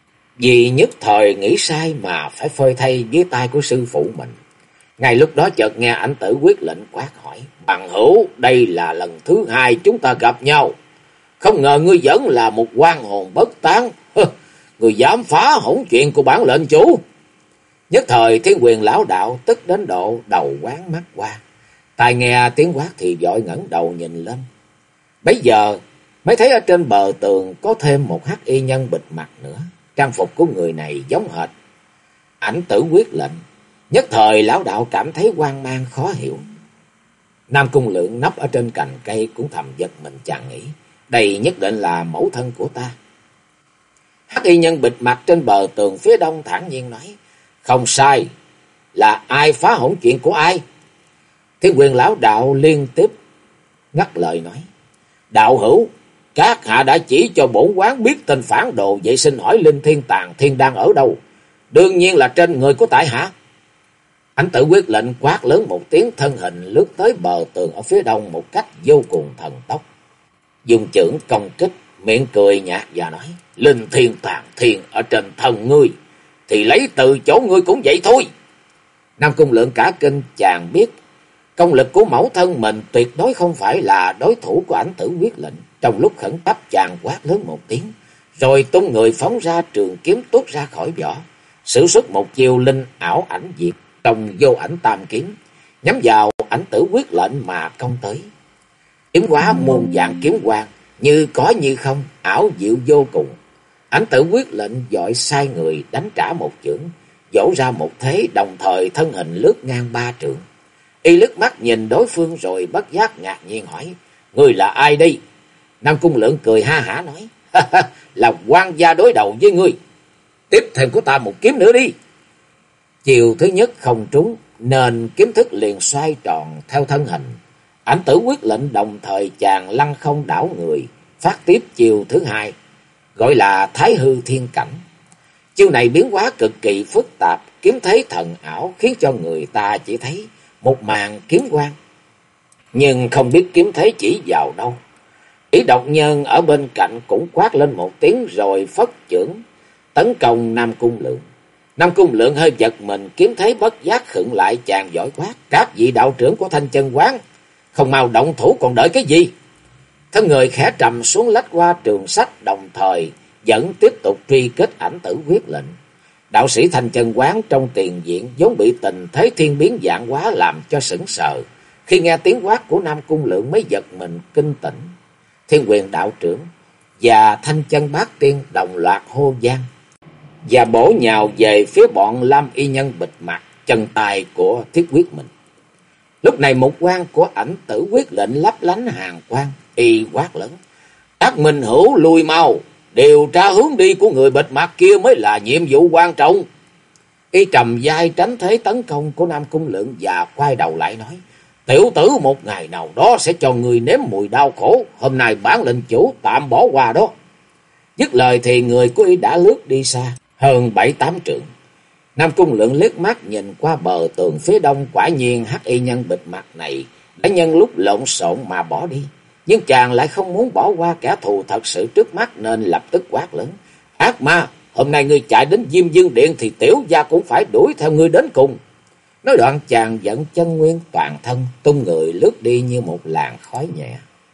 vì nhất thời nghĩ sai mà phải phơi thay dưới tay của sư phụ mình. Ngay lúc đó chợt nghe Ảnh Tử quyết lệnh quát hỏi: Bằng hữu, đây là lần thứ hai chúng ta gặp nhau. Không ngờ ngươi vẫn là một oan hồn bất tán. Ngươi dám phá hỏng chuyện của bản lệnh chủ. Nhất thời Thiên Quyền lão đạo tức đến độ đầu quán mắt qua. Tai nghe tiếng quát thì vội ngẩng đầu nhìn lên. Bấy giờ mới thấy ở trên bờ tường có thêm một hắc y nhân bịt mặt nữa. Trang phục của người này giống hệt Ảnh Tử quyết lệnh. Nhất thời lão đạo cảm thấy hoang mang khó hiểu. Nam Cung Lượng nấp ở trên cành cây cũng thầm giật mình, chàng nghĩ: đây nhất định là mẫu thân của ta. Hắc y nhân bịt mặt trên bờ tường phía đông thản nhiên nói: Không sai, là ai phá hỏng chuyện của ai? Thiên Quyền lão đạo liên tiếp ngắt lời nói: Đạo hữu, các hạ đã chỉ cho bổn quán biết tên phản đồ, vậy xin hỏi Linh Thiên Tàng Thiên đang ở đâu? Đương nhiên là trên người của tại hạ. Ảnh Tử quyết lệnh quát lớn một tiếng, thân hình lướt tới bờ tường ở phía đông một cách vô cùng thần tốc, dùng chưởng công kích, miệng cười nhạt và nói: Linh Thiên Tàng Thiên ở trên thân ngươi, thì lấy từ chỗ ngươi cũng vậy thôi. Nam Cung Lượng cả kinh, chàng biết công lực của mẫu thân mình tuyệt đối không phải là đối thủ của Ảnh Tử quyết lệnh. Trong lúc khẩn cấp, chàng quát lớn một tiếng, rồi tung người phóng ra, trường kiếm tuốt ra khỏi vỏ, sử xuất một chiêu linh ảo ảnh diệt trong vô ảnh tam kiếm, nhắm vào Ảnh Tử quyết lệnh mà công tới. Kiếm hóa muôn dạng kiếm quang, như có như không, ảo diệu vô cùng. Ảnh Tử quyết lệnh vội sai người đánh trả một chưởng, vỗ ra một thế, đồng thời thân hình lướt ngang 3 trượng. Y lướt mắt nhìn đối phương rồi bất giác ngạc nhiên hỏi: Ngươi là ai đây? Nam Cung Lượng cười ha hả nói: Là quan gia đối đầu với ngươi. Tiếp thêm của ta một kiếm nữa đi. Chiều thứ nhất không trúng, nên kiếm thức liền xoay tròn theo thân hình. Ảnh Tử quyết lệnh đồng thời chàng lăng không đảo người, phát tiếp chiều thứ hai, gọi là Thái Hư Thiên Cảnh. Chiêu này biến hóa cực kỳ phức tạp, kiếm thế thần ảo, khiến cho người ta chỉ thấy một màn kiếm quang, nhưng không biết kiếm thế chỉ vào đâu. Ý độc nhân ở bên cạnh cũng quát lên một tiếng rồi phất chưởng tấn công Nam Cung Lượng. Nam Cung Lượng hơi giật mình, kiếm thế bất giác khựng lại, chàng giỏi quát: Các vị đạo trưởng của Thanh Chân quán, không mau động thủ còn đợi cái gì? Thân người khẽ trầm xuống lách qua trường sách, đồng thời vẫn tiếp tục truy kích Ảnh Tử quyết lệnh. Đạo sĩ Thanh Chân quán trong tiền viện vốn bị tình thế thiên biến vạn hóa làm cho sững sờ, khi nghe tiếng quát của Nam Cung Lượng mới giật mình kinh tỉnh. Thiên Quyền đạo trưởng và Thanh Chân bát tiên đồng loạt hô vang và bổ nhào về phía bọn Lam y nhân bịt mặt, chân tài của Thiết Quyết mình. Lúc này một quang của Ảnh Tử quyết lệnh lấp lánh hàn quang, y quát lớn: Các minh hữu lùi mau, điều tra hướng đi của người bịt mặt kia mới là nhiệm vụ quan trọng. Y trầm vai tránh thế tấn công của Nam Cung Lượng và quay đầu lại nói: Tiểu tử một ngày nào đó sẽ cho người nếm mùi đau khổ, hôm nay bản lệnh chủ tạm bỏ qua đó. Dứt lời thì người của y đã lướt đi xa hơn 7-8 trượng. Nam Cung Lượng liếc mắt nhìn qua bờ tường phía đông, quả nhiên hắc y nhân bịt mặt này đã nhân lúc lộn xộn mà bỏ đi. Nhưng chàng lại không muốn bỏ qua kẻ thù thật sự trước mắt, nên lập tức quát lớn: Ác ma, hôm nay ngươi chạy đến Diêm Dương Điện thì tiểu gia cũng phải đuổi theo ngươi đến cùng. Nói đoạn chàng dẫn chân nguyên toàn thân, tung người lướt đi như một làn khói nhẹ.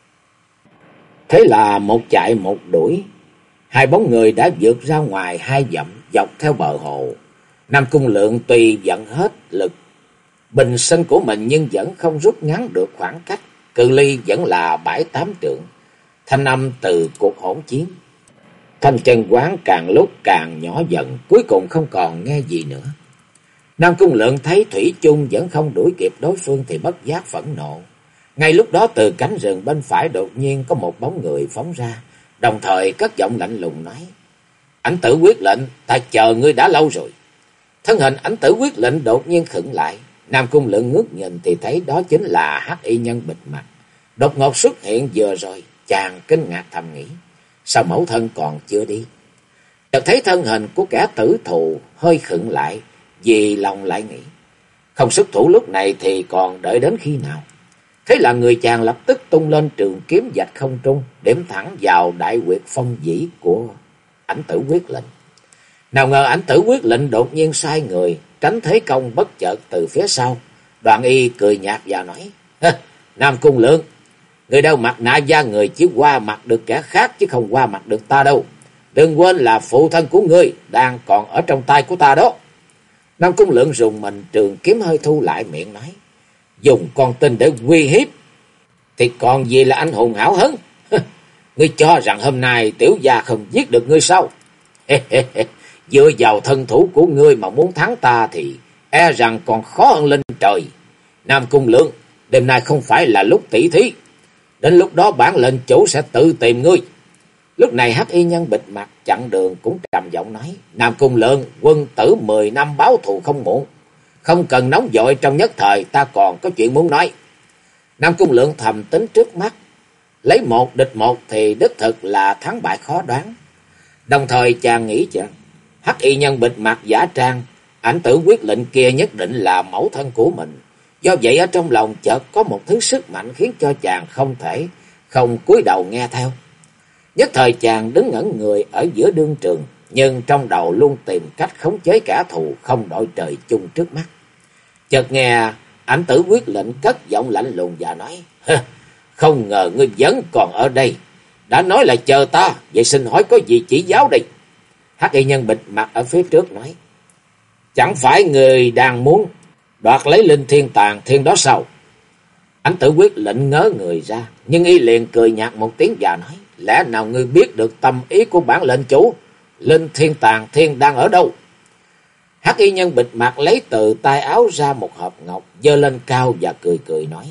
Thế là một chạy một đuổi, hai bóng người đã vượt ra ngoài 2 dặm dọc theo bờ hồ. Nam Cung Lượng tuy vận hết lực bình sinh của mình nhưng vẫn không rút ngắn được khoảng cách, cự ly vẫn là 7-8 trượng. Thanh âm từ cuộc hỗn chiến Thanh Chân quán càng lúc càng nhỏ dần, cuối cùng không còn nghe gì nữa. Nam Cung Lượng thấy thủy chung vẫn không đuổi kịp đối phương thì bất giác phẫn nộ. Ngay lúc đó từ cánh rừng bên phải đột nhiên có một bóng người phóng ra, đồng thời cất giọng lạnh lùng nói: Ảnh Tử Quyết Lệnh, ta chờ ngươi đã lâu rồi. Thân hình Ảnh Tử Quyết Lệnh đột nhiên khựng lại. Nam Cung Lượng ngước nhìn thì thấy đó chính là Hắc Y Nhân bịt mặt đột ngột xuất hiện vừa rồi. Chàng kinh ngạc thầm nghĩ, sao mẫu thân còn chưa đi? Chợt thấy thân hình của kẻ tử thù hơi khựng lại, vì lòng lại nghĩ, không xuất thủ lúc này thì còn đợi đến khi nào? Thế là người chàng lập tức tung lên trường kiếm vạch không trung, điểm thẳng vào đại huyệt phong dĩ của Ảnh Tử Quyết Lệnh. Nào ngờ Ảnh Tử Quyết Lệnh đột nhiên xoay người, tránh thế công bất chợt từ phía sau. Đoàn Y cười nhạt và nói, Nam Cung Lượng, người đâu mặt nạ da người chỉ qua mặt được kẻ khác chứ không qua mặt được ta đâu. Đừng quên là phụ thân của ngươi đang còn ở trong tay của ta đó. Nam Cung Lượng rùng mình, trường kiếm hơi thu lại, miệng nói, dùng con tin để uy hiếp thì còn gì là anh hùng hảo hấn. Ngươi cho rằng hôm nay tiểu gia không giết được ngươi sao? Dựa vào thân thủ của ngươi mà muốn thắng ta thì e rằng còn khó hơn lên trời. Nam Cung Lượng, đêm nay không phải là lúc tỷ thí. Đến lúc đó bản lệnh chủ sẽ tự tìm ngươi. Lúc này Hắc Y Nhân bịt mặt chặn đường cũng trầm giọng nói, Nam Cung Lượng, quân tử 10 năm báo thù không muộn. Không cần nóng vội trong nhất thời, ta còn có chuyện muốn nói. Nam Cung Lượng thầm tính trước mắt, lấy một địch một thì đích thực là thắng bại khó đoán. Đồng thời chàng nghĩ rằng Hắc Y Nhân bịt mặt giả trang Ảnh Tử Quyết Lệnh kia nhất định là mẫu thân của mình. Do vậy ở trong lòng chợt có một thứ sức mạnh khiến cho chàng không thể không cúi đầu nghe theo. Nhất thời chàng đứng ngẩn người ở giữa đương trường, nhưng trong đầu luôn tìm cách khống chế kẻ thù không đội trời chung trước mắt. Chợt nghe Ảnh Tử Quyết Lệnh cất giọng lạnh lùng và nói, không ngờ ngươi vẫn còn ở đây. Đã nói là chờ ta, vậy xin hỏi có gì chỉ giáo đây? Hắc Y Nhân bịt mặt ở phía trước nói, chẳng phải người đang muốn đoạt lấy linh thiên tàng thiên đó sao? Ảnh Tử Quyết Lệnh ngớ người ra, nhưng y liền cười nhạt một tiếng và nói, lẽ nào ngươi biết được tâm ý của bản lệnh chủ? Linh thiên tàng thiên đang ở đâu? Hắc Y Nhân bịt mặt lấy từ tay áo ra một hộp ngọc, giơ lên cao và cười cười nói,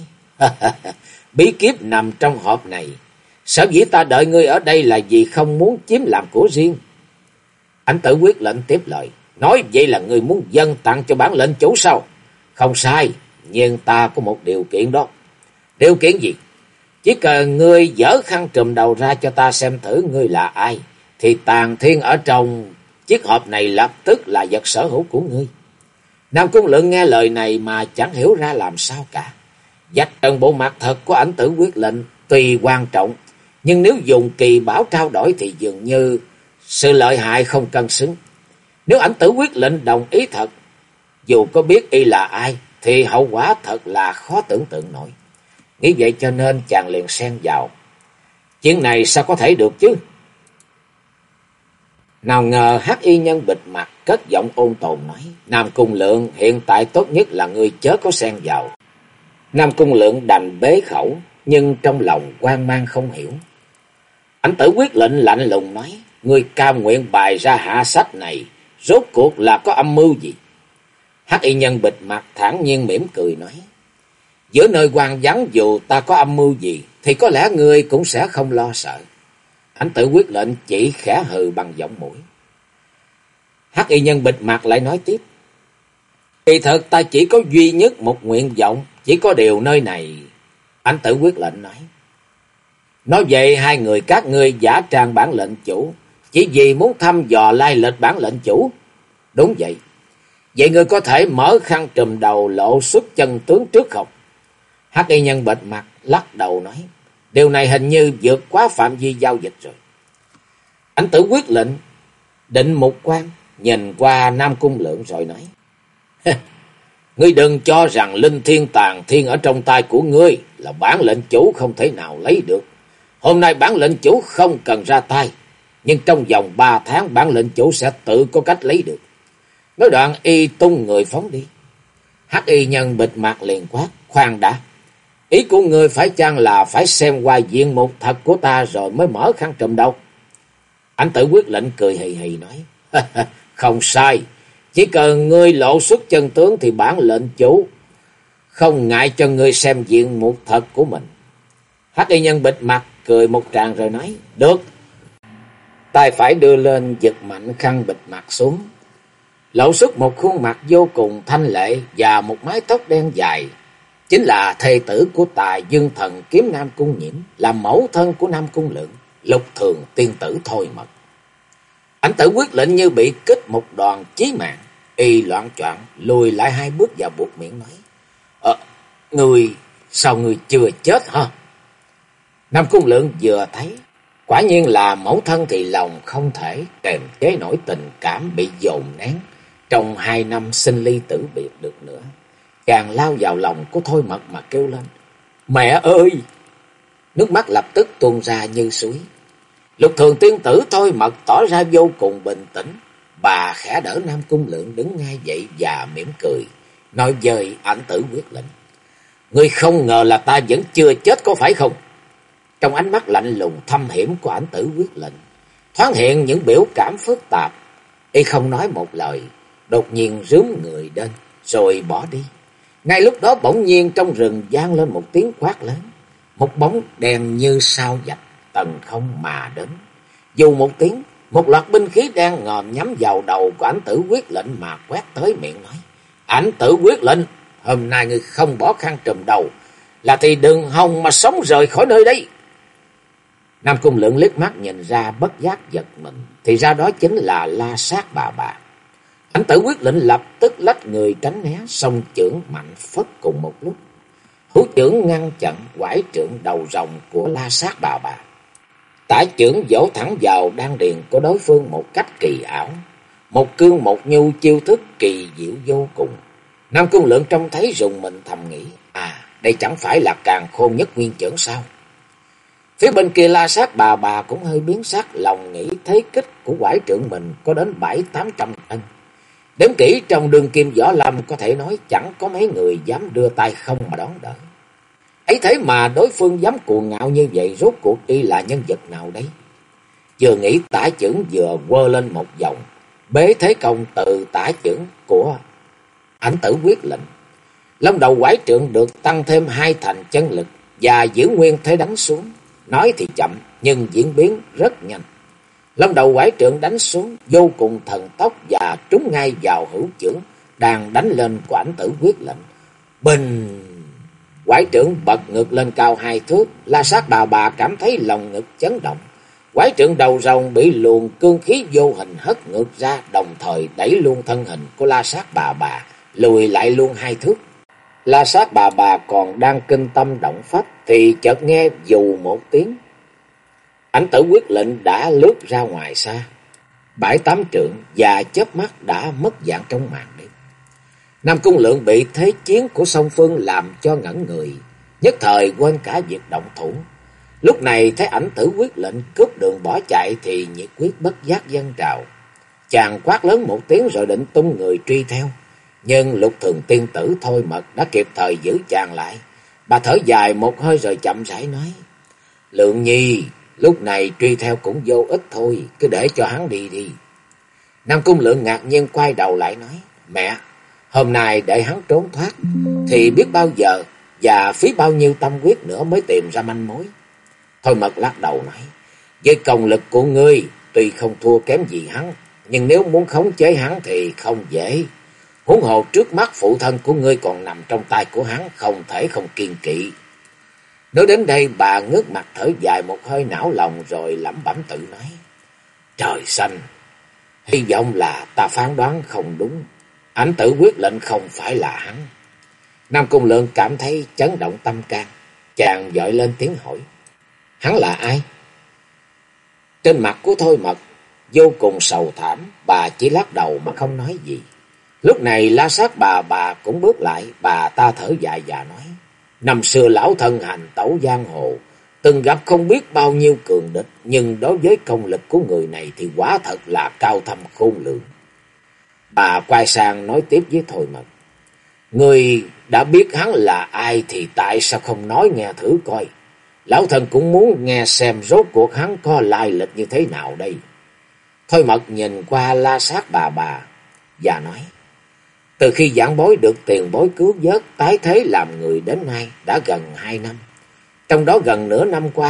bí kíp nằm trong hộp này. Sở dĩ ta đợi ngươi ở đây là vì không muốn chiếm làm của riêng. Ảnh Tử Quyết Lệnh tiếp lời, nói vậy là ngươi muốn dâng tặng cho bản lệnh chủ sao? Không sai, nhưng ta có một điều kiện đó. Điều kiện gì? Chỉ cần ngươi dở khăn trùm đầu ra cho ta xem thử ngươi là ai, thì tàng thiên ở trong chiếc hộp này lập tức là vật sở hữu của ngươi. Nam Cung Lượng nghe lời này mà chẳng hiểu ra làm sao cả. Vạch trần bộ mặt thật của Ảnh Tử Quyết Lệnh tuy quan trọng, nhưng nếu dùng kỳ bảo trao đổi thì dường như sự lợi hại không cân xứng. Nếu Ảnh Tử Quyết Lệnh đồng ý thật, dù có biết y là ai, thì hậu quả thật là khó tưởng tượng nổi. Nghĩ vậy cho nên chàng liền xen vào, chuyện này sao có thể được chứ? Nào ngờ Hắc Y Nhân bịt mặt cất giọng ôn tồn nói, Nam Cung Lượng, hiện tại tốt nhất là ngươi chớ có xen vào. Nam Cung Lượng đành bế khẩu, nhưng trong lòng hoang mang không hiểu. Ảnh Tử Quyết Lệnh lạnh lùng nói, ngươi cam nguyện bày ra hạ sách này, rốt cuộc là có âm mưu gì? Hắc Y Nhân bịt mặt thản nhiên mỉm cười nói, giữa nơi hoang vắng dù ta có âm mưu gì thì có lẽ ngươi cũng sẽ không lo sợ. Ảnh Tử Quyết Lệnh chỉ khẽ hừ bằng giọng mũi. Hắc Y Nhân bịt mặt lại nói tiếp, kỳ thật ta chỉ có duy nhất một nguyện vọng, chỉ có điều nơi này. Ảnh Tử Quyết Lệnh nói vậy hai người các ngươi giả trang bản lệnh chủ, chỉ vì muốn thăm dò lai lịch bản lệnh chủ? Đúng vậy. Vậy ngươi có thể mở khăn trùm đầu lộ xuất chân tướng trước không? Hắc Y Nhân bịt mặt lắc đầu nói, điều này hình như vượt quá phạm vi giao dịch rồi. Ảnh Tử Quyết Lệnh định mục quan nhìn qua Nam Cung Lượng rồi nói, ngươi đừng cho rằng linh thiên tàng thiên ở trong tay của ngươi là bản lệnh chủ không thể nào lấy được. Hôm nay bản lệnh chủ không cần ra tay, nhưng trong vòng 3 tháng bản lệnh chủ sẽ tự có cách lấy được. Nói đoạn y tung người phóng đi. Hắc Y Nhân bịt mặt liền quát, khoan đã, ý của ngươi phải chăng là phải xem qua diện mục thật của ta rồi mới mở khăn trùm đầu? Ảnh Tử Quyết Lệnh cười hì hì nói, không sai, chỉ cần ngươi lộ xuất chân tướng thì bản lệnh chủ không ngại cho ngươi xem diện mục thật của mình. Hắc Y Nhân bịt mặt cười một tràng rồi nói, được. tay phải đưa lên giật mạnh khăn bịt mặt xuống, lộ xuất một khuôn mặt vô cùng thanh lệ và một mái tóc đen dài. Chính là thê tử của Tài Dương Thần kiếm Nam Cung Nhiễm, là mẫu thân của Nam Cung Lượng, Lục Thường tiên tử Thôi Mật. Ảnh Tử quyết lệnh như bị kích một đòn chí mạng, y loạng choạng lùi lại 2 bước và buột miệng nói: Người, sao người chưa chết hả? Nam Cung Lượng vừa thấy quả nhiên là mẫu thân thì lòng không thể kềm chế nổi tình cảm bị dồn nén trong 2 năm sinh ly tử biệt được nữa. Chàng lao vào lòng của Thôi Mật mà kêu lên: Mẹ ơi! Nước mắt lập tức tuôn ra như suối. Lục Thường tiên tử Thôi Mật tỏ ra vô cùng bình tĩnh. Bà khẽ đỡ Nam Cung Lượng đứng ngay dậy và mỉm cười, nói với Ảnh Tử quyết lệnh: Ngươi không ngờ là ta vẫn chưa chết có phải không? Trong ánh mắt lạnh lùng thâm hiểm của Ảnh Tử quyết lệnh thoáng hiện những biểu cảm phức tạp. Y không nói một lời, đột nhiên rướm người lên rồi bỏ đi. Ngay lúc đó bỗng nhiên trong rừng vang lên một tiếng quát lớn. Một bóng đen như sao dạch tầng không mà đến. Dù một tiếng, một loạt binh khí đen ngòm nhắm vào đầu của Ảnh Tử quyết lệnh mà quét tới, miệng nói: Ảnh Tử quyết lệnh, hôm nay ngươi không bỏ khăn trùm đầu là thì đừng hòng mà sống rời khỏi nơi đây. Nam Cung Lượng liếc mắt nhìn ra, bất giác giật mình, thì ra đó chính là La Sát bà. Ảnh Tử quyết lệnh lập tức lách người tránh né, song chưởng mạnh phất cùng một lúc. Hữu chưởng ngăn chặn quải trượng đầu rồng của La Sát bà. Tả chưởng vỗ thẳng vào đan điền của đối phương một cách kỳ ảo, một cương một nhu, chiêu thức kỳ diệu vô cùng. Nam Cung Lượng trông thấy rùng mình thầm nghĩ: đây chẳng phải là Càn Khôn Nhất Nguyên chưởng sao? Phía bên kia La Sát bà cũng hơi biến sắc, lòng nghĩ thế kích của quải trượng mình có đến 700-800 cân. Đếm kỹ trong đương kim võ lâm có thể nói chẳng có mấy người dám đưa tay không mà đón đỡ. Ấy thế mà đối phương dám cuồng ngạo như vậy, rốt cuộc y là nhân vật nào đấy? Vừa nghĩ tả chưởng vừa quơ lên một vòng, bế thế công từ tả chưởng của Ảnh Tử quyết lệnh. Long đầu quải trượng được tăng thêm 2 thành chân lực và giữ nguyên thế đánh xuống. Nói thì chậm nhưng diễn biến rất nhanh. Long đầu quải trượng đánh xuống vô cùng thần tốc và trúng ngay vào hữu chưởng đang đánh lên của Ảnh Tử quyết lệnh. Bình! Quải trượng bật ngược lên cao 2 thước. La Sát bà cảm thấy lòng ngực chấn động. Quải trượng đầu rồng bị luồng cương khí vô hình hất ngược ra, đồng thời đẩy luôn thân hình của La Sát bà lùi lại luôn 2 thước. La Sát bà còn đang kinh tâm động phách thì chợt nghe dù một tiếng. Ảnh Tử quyết lệnh đã lướt ra ngoài xa 7-8 trượng và chớp mắt đã mất dạng trong màn đêm. Nam Cung Lượng bị thế chiến của song phương làm cho ngẩn người, nhất thời quên cả việc động thủ. Lúc này thấy Ảnh Tử quyết lệnh cướp đường bỏ chạy thì nhiệt quyết bất giác dâng trào. Chàng quát lớn một tiếng rồi định tung người truy theo, nhưng Lục Thường tiên tử Thôi Mật đã kịp thời giữ chàng lại. Bà thở dài một hơi rồi chậm rãi nói: Lượng nhi, lúc này truy theo cũng vô ích thôi, cứ để cho hắn đi đi. Nam Cung Lượng ngạc nhiên quay đầu lại nói: Mẹ, hôm nay để hắn trốn thoát thì biết bao giờ và phí bao nhiêu tâm huyết nữa mới tìm ra manh mối. Thôi Mật lắc đầu nói: Với công lực của ngươi tuy không thua kém gì hắn, nhưng nếu muốn khống chế hắn thì không dễ. Huống hồ trước mắt phụ thân của ngươi còn nằm trong tay của hắn, không thể không kiên kỵ. Nói đến đây bà ngước mặt thở dài một hơi não lòng rồi lẩm bẩm tự nói: Trời xanh, hy vọng là ta phán đoán không đúng. Ảnh Tử quyết lệnh không phải là hắn. Nam Cung Lượng cảm thấy chấn động tâm can, chàng vội lên tiếng hỏi: Hắn là ai? Trên mặt của Thôi Mật vô cùng sầu thảm, bà chỉ lắc đầu mà không nói gì. Lúc này La Sát bà cũng bước lại, bà ta thở dài và nói: Năm xưa lão thân hành tẩu giang hồ, từng gặp không biết bao nhiêu cường địch, nhưng đối với công lực của người này thì quả thật là cao thâm khôn lường. Bà quay sang nói tiếp với Thôi Mật: Người đã biết hắn là ai thì tại sao không nói nghe thử coi? Lão thân cũng muốn nghe xem rốt cuộc hắn có lai lịch như thế nào đây. Thôi Mật nhìn qua La Sát bà và nói: Từ khi giảng bối được tiền bối cứu vớt tái thế làm người đến nay đã gần 2 năm. Trong đó gần nửa năm qua,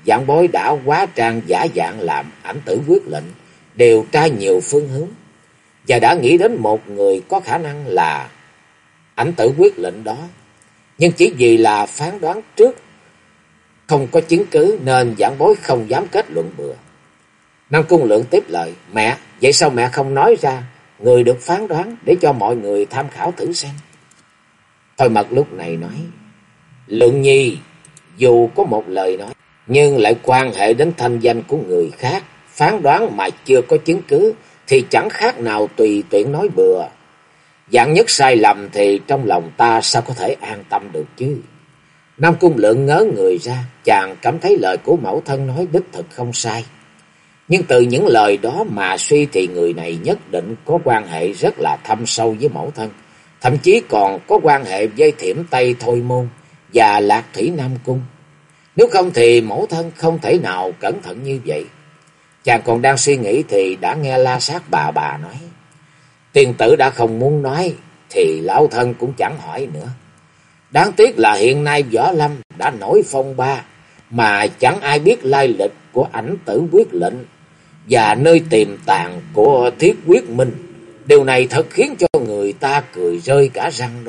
Vạn Bối đã hóa trang giả dạng làm Ảnh Tử Quyết Lệnh, điều tra nhiều phương hướng và đã nghĩ đến một người có khả năng là Ảnh Tử Quyết Lệnh đó. Nhưng chỉ vì là phán đoán trước, không có chứng cứ nên Vạn Bối không dám kết luận bừa. Nam Cung Lượng tiếp lời: Mẹ, vậy sao mẹ không nói ra người được phán đoán để cho mọi người tham khảo thử xem? Thôi Mật lúc này nói: Lượng Nhi dù có một lời nói, nhưng lại quan hệ đến thanh danh của người khác, phán đoán mà chưa có chứng cứ thì chẳng khác nào tùy tiện nói bừa. Vạn nhất sai lầm thì trong lòng ta sao có thể an tâm được chứ? Nam Cung Lượng ngớ người ra, chàng cảm thấy lời của mẫu thân nói đích thực không sai. Nhưng từ những lời đó mà suy thì người này nhất định có quan hệ rất là thâm sâu với mẫu thân, thậm chí còn có quan hệ với Thiểm Tây Thôi Môn và Lạc Thủy Nam Cung. Nếu không thì mẫu thân không thể nào cẩn thận như vậy. Chàng còn đang suy nghĩ thì đã nghe La Sát bà nói: Tiền tử đã không muốn nói thì lão thân cũng chẳng hỏi nữa. Đáng tiếc là hiện nay Võ Lâm đã nổi phong ba, mà chẳng ai biết lai lịch của Ảnh Tử Quyết Lệnh và nơi tiềm tàng của Thiết Quyết Minh. Điều này thật khiến cho người ta cười rơi cả răng đó.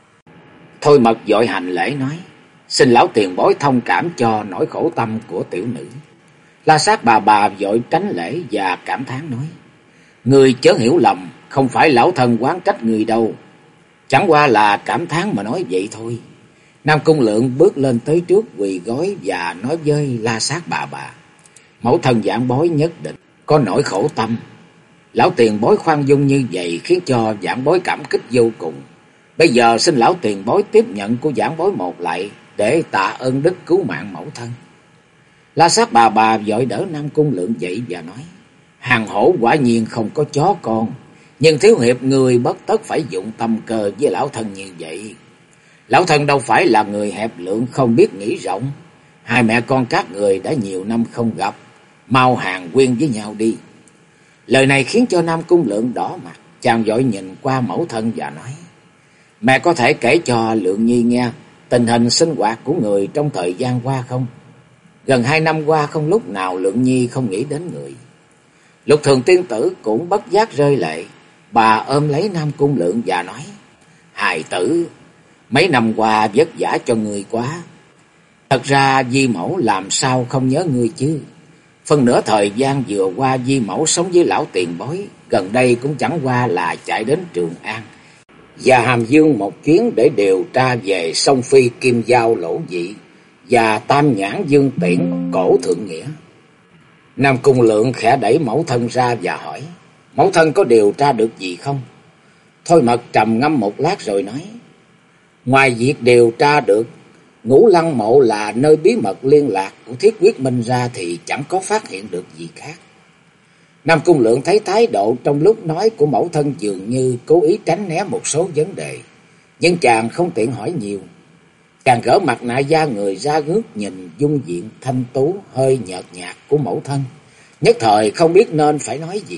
Thôi Mật vội hành lễ nói: Xin lão tiền bối thông cảm cho nỗi khổ tâm của tiểu nữ. La Sát bà vội tránh lễ và cảm thán nói: Người chớ hiểu lầm, không phải lão thân oán trách người đâu, chẳng qua là cảm thán mà nói vậy thôi. Nam Cung Lượng bước lên tới trước quỳ gối và nói với La Sát bà: Mẫu thân Vạn Bối nhất định có nỗi khổ tâm. Lão tiền bối khoan dung như vậy khiến cho Vạn Bối cảm kích vô cùng. Bây giờ xin lão tiền bối tiếp nhận của Vạn Bối một lạy để tạ ơn đức cứu mạng mẫu thân. La Sát bà vội đỡ Nam Cung Lượng dậy và nói: Hàng hổ quả nhiên không có chó con, nhưng thiếu hiệp người bất tất phải dụng tâm cơ với lão thân như vậy. Lão thân đâu phải là người hẹp lượng không biết nghĩ rộng. Hai mẹ con các người đã nhiều năm không gặp, mau hàn huyên với nhau đi. Lời này khiến cho Nam Cung Lượng đỏ mặt, chàng vội nhìn qua mẫu thân và nói: Mẹ có thể kể cho Lượng Nhi nghe tình hình sinh hoạt của người trong thời gian qua không? Gần 2 năm qua không lúc nào Lượng Nhi không nghĩ đến người. Lục Thường tiên tử cũng bất giác rơi lệ, bà ôm lấy Nam Cung Lượng và nói: Hài tử, mấy năm qua vất vả cho người quá. Thật ra Di Mẫu làm sao không nhớ ngươi chứ? Phần nửa thời gian vừa qua Di Mẫu sống với lão tiền bối, gần đây cũng chẳng qua là chạy đến Trường An và Hàm Dương một chuyến để điều tra về sông Phi Kim Giao Lỗ Dị và Tam Nhãn Dương Tiễn Cổ Thượng Nghĩa. Nam Cung Lượng khẽ đẩy mẫu thân ra và hỏi: Mẫu thân có điều tra được gì không? Thôi Mật trầm ngâm một lát rồi nói: Ngoài việc điều tra được Ngũ Lăng Mộ là nơi bí mật liên lạc của Thiết Quyết Minh ra thì chẳng có phát hiện được gì khác. Nam Cung Lượng thấy thái độ trong lúc nói của mẫu thân dường như cố ý tránh né một số vấn đề, nhưng chàng không tiện hỏi nhiều. Chàng gỡ mặt nạ da người ra ngước nhìn dung diện thanh tú hơi nhợt nhạt của mẫu thân, nhất thời không biết nên phải nói gì.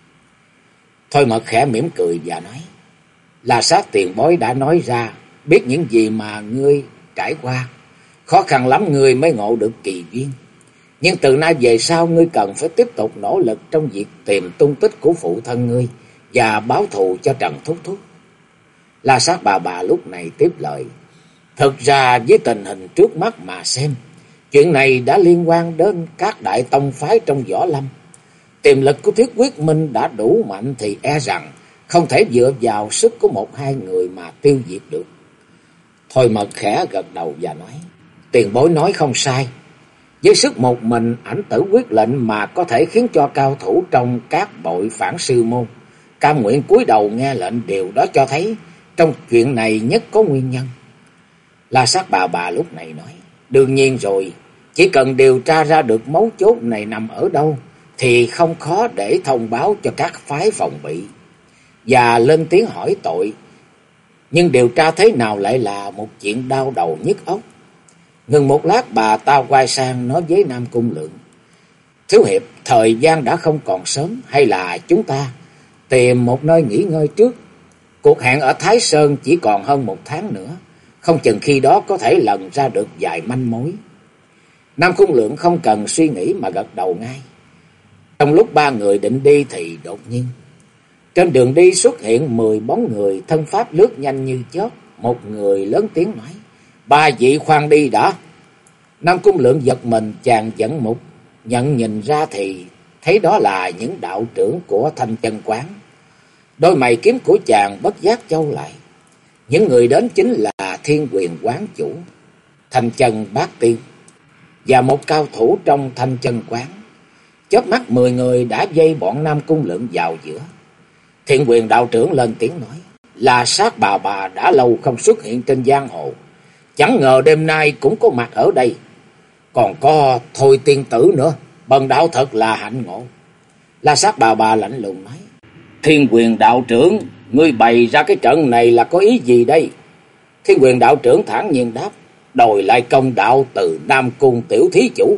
Thôi Mật khẽ mỉm cười và nói: La Sát tiền bối đã nói ra biết những gì mà ngươi trải qua, khó khăn lắm ngươi mới ngộ được kỳ duyên. Nhưng từ nay về sau ngươi cần phải tiếp tục nỗ lực trong việc tìm tung tích của phụ thân ngươi và báo thù cho Trần Thúc Thúc. La Sát bà lúc này tiếp lời: Thực ra với tình hình trước mắt mà xem, chuyện này đã liên quan đến các đại tông phái trong Võ Lâm. Tiềm lực của Thiết Quyết Minh đã đủ mạnh thì e rằng không thể dựa vào sức của 1-2 người mà tiêu diệt được. Thôi Mật khẽ gật đầu và nói: Tiền bối nói không sai. Với sức một mình Ảnh Tử Quyết Lệnh mà có thể khiến cho cao thủ trong các bội phản sư môn cam nguyện cúi đầu nghe lệnh, điều đó cho thấy trong chuyện này nhất có nguyên nhân. La Sát bà lúc này nói: Đương nhiên rồi, chỉ cần điều tra ra được mấu chốt này nằm ở đâu thì không khó để thông báo cho các phái phòng bị và lên tiếng hỏi tội. Nhưng điều tra thế nào lại là một chuyện đau đầu nhức óc. Ngừng một lát, bà ta quay sang nói với Nam Cung Lượng: Thiếu hiệp, thời gian đã không còn sớm, hay là chúng ta tìm một nơi nghỉ ngơi trước? Cuộc hẹn ở Thái Sơn chỉ còn hơn 1 tháng nữa, không chừng khi đó có thể lần ra được vài manh mối. Nam Cung Lượng không cần suy nghĩ mà gật đầu ngay. Trong lúc ba người định đi thì đột nhiên trên đường đi xuất hiện 10 bóng người, thân pháp lướt nhanh như chớp. Một người lớn tiếng nói: "Ba vị khoan đi đã." Nam Cung Lượng giật mình, chàng dẫn mục nhận nhìn ra thì thấy đó là những đạo trưởng của Thanh Chân Quán. Đôi mày kiếm của chàng bất giác chau lại. Những người đến chính là Thiên Quyền Quán chủ, Thanh Chân Bát Tiên và một cao thủ trong Thanh Chân Quán. Chớp mắt 10 người đã dây bọn Nam Cung Lượng vào giữa. Thiên Quyền đạo trưởng lên tiếng nói: "Là Sát bà đã lâu không xuất hiện trên giang hồ, chẳng ngờ đêm nay cũng có mặt ở đây. Còn có Thôi tiên tử nữa, bần đạo thật là hạnh ngộ." La Sát bà lạnh lùng nói: "Thiên Quyền đạo trưởng, ngươi bày ra cái trận này là có ý gì đây?" Thiên Quyền đạo trưởng thản nhiên đáp: "Đòi lại công đạo từ Nam Cung tiểu thí chủ."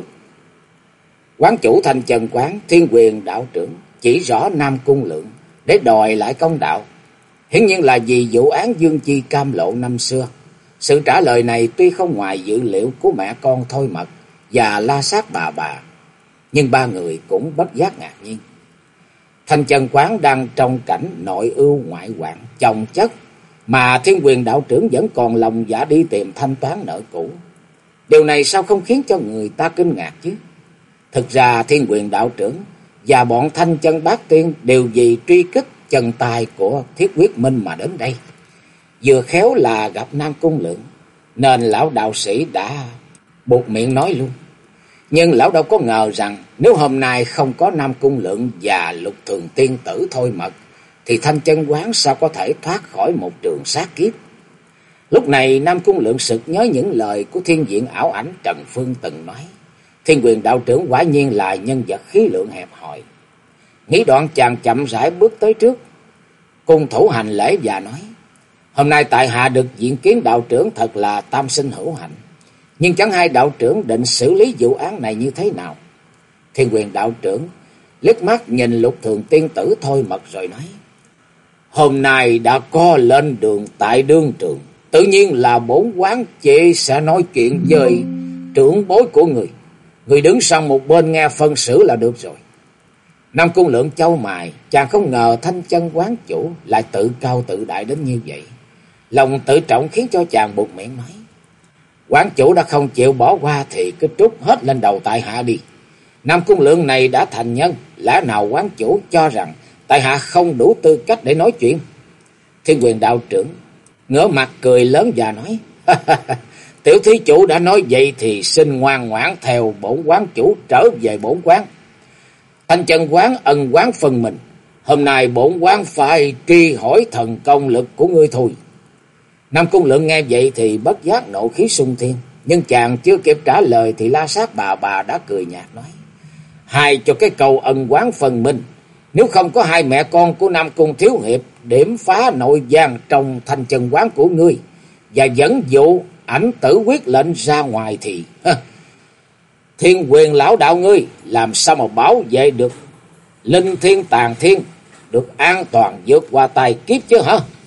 Quán chủ Thanh Chân Quán, Thiên Quyền đạo trưởng chỉ rõ Nam Cung Lượng để đòi lại công đạo, hiển nhiên là vì vụ án Dương Chi cam lộ năm xưa. Sự trả lời này tuy không ngoài dự liệu của mẹ con Thôi Mật và La Sát bà, nhưng ba người cũng bất giác ngạc nhiên. Thanh Chân Quán đang trong cảnh nội ưu ngoại hoạn chồng chất, mà Thiên Quyền đạo trưởng vẫn còn lòng dạ đi tìm thanh toán nợ cũ. Điều này sao không khiến cho người ta kinh ngạc chứ? Thực ra Thiên Quyền đạo trưởng và bọn Thanh Chân Bát Tiên đều vì truy kích chân tài của Thiết Quyết Minh mà đến đây. Vừa khéo là gặp Nam Cung Lượng, nên lão đạo sĩ đã buột miệng nói luôn. Nhưng lão đâu có ngờ rằng nếu hôm nay không có Nam Cung Lượng và Lục Thường tiên tử Thôi Mật, thì Thanh Chân Quán sao có thể thoát khỏi một trường sát kiếp. Lúc này Nam Cung Lượng sực nhớ những lời của thiên diện ảo ảnh Trần Phương từng nói. Thiên Quyền đạo trưởng quả nhiên là nhân vật khí lượng hẹp hòi. Nghĩ đoạn chàng chậm rãi bước tới trước, cung thủ hành lễ và nói: "Hôm nay tại hạ được diện kiến đạo trưởng thật là tam sinh hữu hạnh. Nhưng chẳng hay đạo trưởng định xử lý vụ án này như thế nào?" Thiên Quyền đạo trưởng liếc mắt nhìn Lục Thường tiên tử Thôi Mật rồi nói: "Hôm nay đã có lên đường tại đương trường, tự nhiên là bổn quán chị sẽ nói chuyện với trưởng bối của người. Người đứng sang một bên nghe phân xử là được rồi." Nam Cung Lượng chau mày, chàng không ngờ Thanh Chân Quán chủ lại tự cao tự đại đến như vậy. Lòng tự trọng khiến cho chàng buột miệng nói: "Quán chủ đã không chịu bỏ qua thì cứ trút hết lên đầu tại hạ đi. Nam Cung Lượng này đã thành nhân, lẽ nào quán chủ cho rằng tại hạ không đủ tư cách để nói chuyện?" Thiên Quyền đạo trưởng ngửa mặt cười lớn và nói: "Tiểu thí chủ đã nói vậy thì xin ngoan ngoãn theo bổn quán chủ trở về bổn quán. Thanh Chân Quán ân quán phần mình, hôm nay bổn quán phải truy hỏi thần công lực của ngươi thôi." Nam Cung Lượng nghe vậy thì bất giác nộ khí xung thiên, nhưng chàng chưa kịp trả lời thì La Sát bà đã cười nhạt nói: "Hay cho cái câu ân quán phần mình, nếu không có hai mẹ con của Nam Cung thiếu hiệp điểm phá nội gian trong Thanh Chân Quán của ngươi và dẫn dụ ảnh tử quyết lệnh ra ngoài thì Thiên Quyền lão đạo ngươi làm sao mà bảo vệ được linh thiên tàn thiên, được an toàn vượt qua tai kiếp chứ hả?"